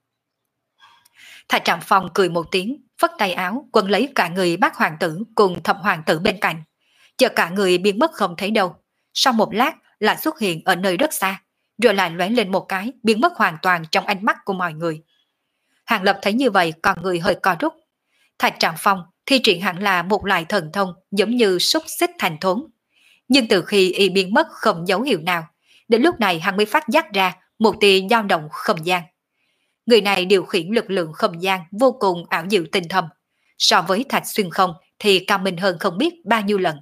Thạch Trầm Phong cười một tiếng, phất tay áo quấn lấy cả người bác hoàng tử cùng thập hoàng tử bên cạnh. Chờ cả người biến mất không thấy đâu. Sau một lát lại xuất hiện ở nơi rất xa, rồi lại lóe lên một cái biến mất hoàn toàn trong ánh mắt của mọi người. Hàng Lập thấy như vậy còn người hơi co rút. Thạch Trạm Phong thi triển hẳn là một loại thần thông giống như xúc xích thành thốn. Nhưng từ khi y biến mất không dấu hiệu nào, đến lúc này hắn mới phát giác ra một tia dao động không gian. Người này điều khiển lực lượng không gian vô cùng ảo diệu tinh thâm. So với Thạch Xuyên Không thì cao minh hơn không biết bao nhiêu lần.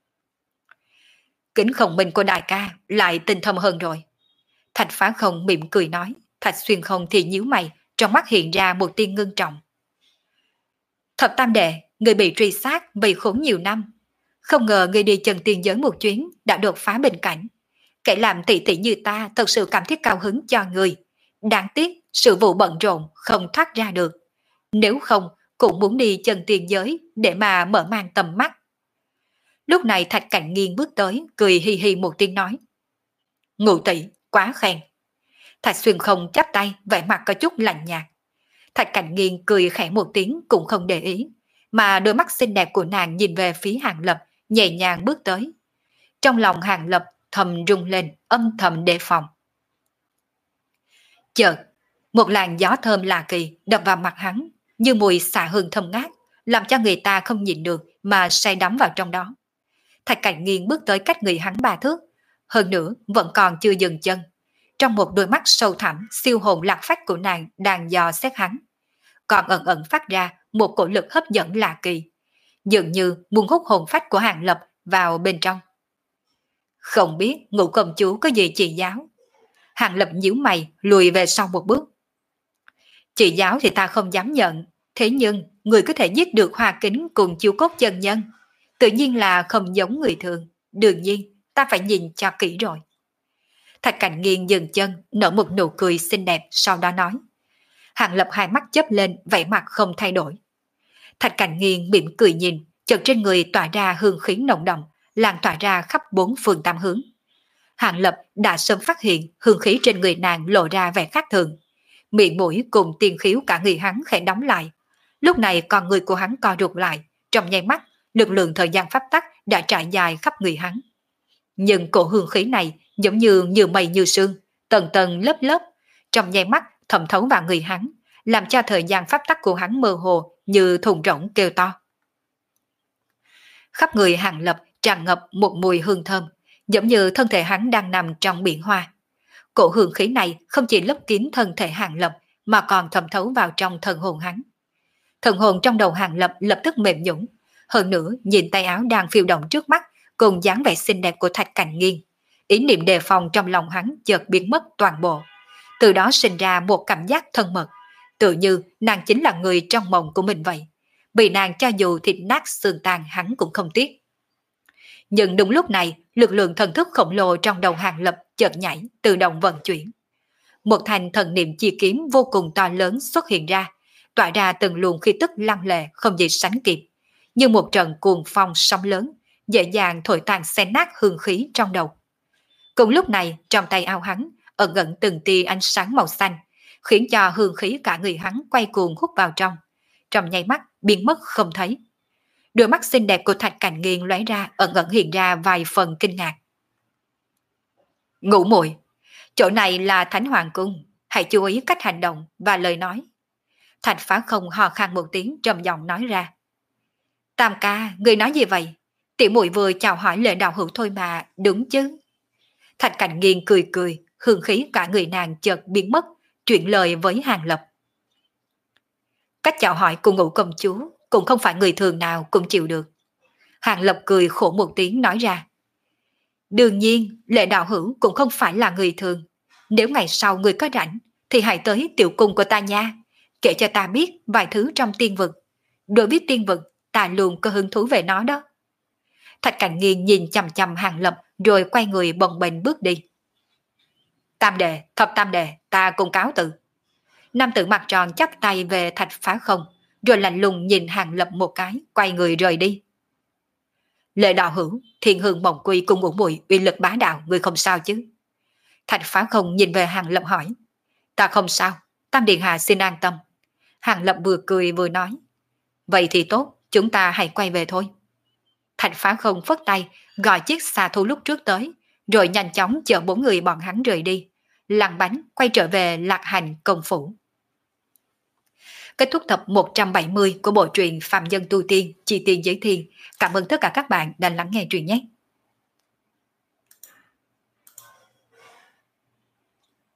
Kính Không Minh của đại ca lại tinh thâm hơn rồi. Thạch Phá Không mỉm cười nói, Thạch Xuyên Không thì nhíu mày, trong mắt hiện ra một tia ngưng trọng. Thập Tam Đệ, người bị truy sát bị khốn nhiều năm. Không ngờ người đi chân tiên giới một chuyến đã đột phá bình cảnh. Kẻ làm tỷ tỷ như ta thật sự cảm thấy cao hứng cho người. Đáng tiếc sự vụ bận rộn không thoát ra được. Nếu không, cũng muốn đi chân tiền giới để mà mở mang tầm mắt. Lúc này Thạch Cảnh Nghiên bước tới, cười hi hi một tiếng nói. Ngụ tỷ, quá khen. Thạch Xuyên Không chắp tay, vẻ mặt có chút lạnh nhạt. Thạch Cảnh Nghiên cười khẽ một tiếng cũng không để ý, mà đôi mắt xinh đẹp của nàng nhìn về phía Hàng Lập, nhẹ nhàng bước tới. Trong lòng Hàng Lập thầm rung lên, âm thầm đề phòng. Chợt, một làn gió thơm lạ kỳ đập vào mặt hắn, như mùi xạ hương thơm ngát, làm cho người ta không nhìn được mà say đắm vào trong đó. Thạch Cảnh Nghiên bước tới cách người hắn ba thước, hơn nữa vẫn còn chưa dừng chân. Trong một đôi mắt sâu thẳm, siêu hồn lạc phách của nàng đang dò xét hắn, còn ẩn ẩn phát ra một cổ lực hấp dẫn lạ kỳ, dường như muốn hút hồn phách của Hàng Lập vào bên trong. Không biết Ngũ công chúa có gì chỉ giáo? Hàng Lập nhíu mày, lùi về sau một bước. Chỉ giáo thì ta không dám nhận, thế nhưng người có thể giết được Hoa Kính cùng Chiêu Cốt chân nhân, tự nhiên là không giống người thường, đương nhiên ta phải nhìn cho kỹ rồi. Thạch Cảnh Nghiên dừng chân, nở một nụ cười xinh đẹp, sau đó nói. Hàng Lập hai mắt chớp lên, vẻ mặt không thay đổi. Thạch Cảnh Nghiên mỉm cười nhìn, chợt trên người tỏa ra hương khí nồng đậm, lan tỏa ra khắp bốn phương tám hướng. Hàng Lập đã sớm phát hiện hương khí trên người nàng lộ ra vẻ khác thường. Miệng mũi cùng tiên khiếu cả người hắn khẽ đóng lại. Lúc này con người của hắn co rụt lại, trong nháy mắt, lực lượng thời gian pháp tắc đã trải dài khắp người hắn. Nhưng cổ hương khí này giống như như mây như sương, tầng tầng lớp lớp, trong nháy mắt thẩm thấu vào người hắn, làm cho thời gian pháp tắc của hắn mơ hồ như thùng rỗng kêu to. Khắp người Hàng Lập tràn ngập một mùi hương thơm, giống như thân thể hắn đang nằm trong biển hoa. Cổ hương khí này không chỉ lấp kín thân thể Hàng Lập mà còn thẩm thấu vào trong thần hồn hắn. Thần hồn trong đầu Hàng Lập lập tức mềm nhũn, hơn nữa nhìn tay áo đang phiêu động trước mắt cùng dáng vẻ xinh đẹp của Thạch Cảnh Nghiên, ý niệm đề phòng trong lòng hắn chợt biến mất toàn bộ. Từ đó sinh ra một cảm giác thân mật, tự như nàng chính là người trong mộng của mình vậy. Bị nàng cho dù thịt nát xương tàn hắn cũng không tiếc. Nhưng đúng lúc này, lực lượng thần thức khổng lồ trong đầu Hàng Lập chợt nhảy, tự động vận chuyển. Một thành thần niệm chi kiếm vô cùng to lớn xuất hiện ra, tỏa ra từng luồng khí tức lăng lệ không gì sánh kịp, như một trận cuồng phong sóng lớn, dễ dàng thổi tàn xé nát hương khí trong đầu. Cùng lúc này, trong tay áo hắn ẩn ẩn từng tia ánh sáng màu xanh, khiến cho hương khí cả người hắn quay cuồng hút vào trong, trong nháy mắt biến mất không thấy. Đôi mắt xinh đẹp của Thạch Cảnh Nghiên lóe ra, ẩn ẩn hiện ra vài phần kinh ngạc. Ngũ muội, chỗ này là Thánh Hoàng Cung, hãy chú ý cách hành động và lời nói. Thạch Phá Không hò khan một tiếng trầm giọng nói ra. Tam ca, người nói gì vậy? Tiểu muội vừa chào hỏi Lệ đạo hữu thôi mà, đúng chứ? Thạch Cảnh Nghiên cười cười, hương khí cả người nàng chợt biến mất, chuyển lời với Hàng Lập. Cách chào hỏi của Ngũ công chúa cũng không phải người thường nào cũng chịu được. Hàng Lập cười khổ một tiếng nói ra. Đương nhiên, Lệ đạo hữu cũng không phải là người thường. Nếu ngày sau người có rảnh, thì hãy tới tiểu cung của ta nha, kể cho ta biết vài thứ trong tiên vực. Đối với tiên vực, ta luôn có hứng thú về nó đó. Thạch Cảnh Nghiên nhìn chằm chằm Hàng Lập rồi quay người bồng bềnh bước đi. Tam đệ, thập tam đệ, ta cùng cáo từ. Nam tử mặt tròn chắp tay về Thạch Phá Không, rồi lạnh lùng nhìn Hàng Lập một cái, quay người rời đi. Lệ đạo hữu, Thiên Hương Mộng Quy cùng Ngũ muội uy lực bá đạo, người không sao chứ? Thạch Phá Không nhìn về Hàng Lập hỏi. Ta không sao, Tam điện hạ xin an tâm. Hàng Lập vừa cười vừa nói. Vậy thì tốt, chúng ta hãy quay về thôi. Thạch Phá Không phất tay, gọi chiếc xà thu lúc trước tới, rồi nhanh chóng chở bốn người bọn hắn rời đi, lăn bánh quay trở về Lạc Hành công phủ. Kết thúc tập một trăm bảy mươi của bộ truyện Phạm Nhân Tu Tiên, Chi Tiên Giới Thiên. Cảm ơn tất cả các bạn đã lắng nghe truyện nhé.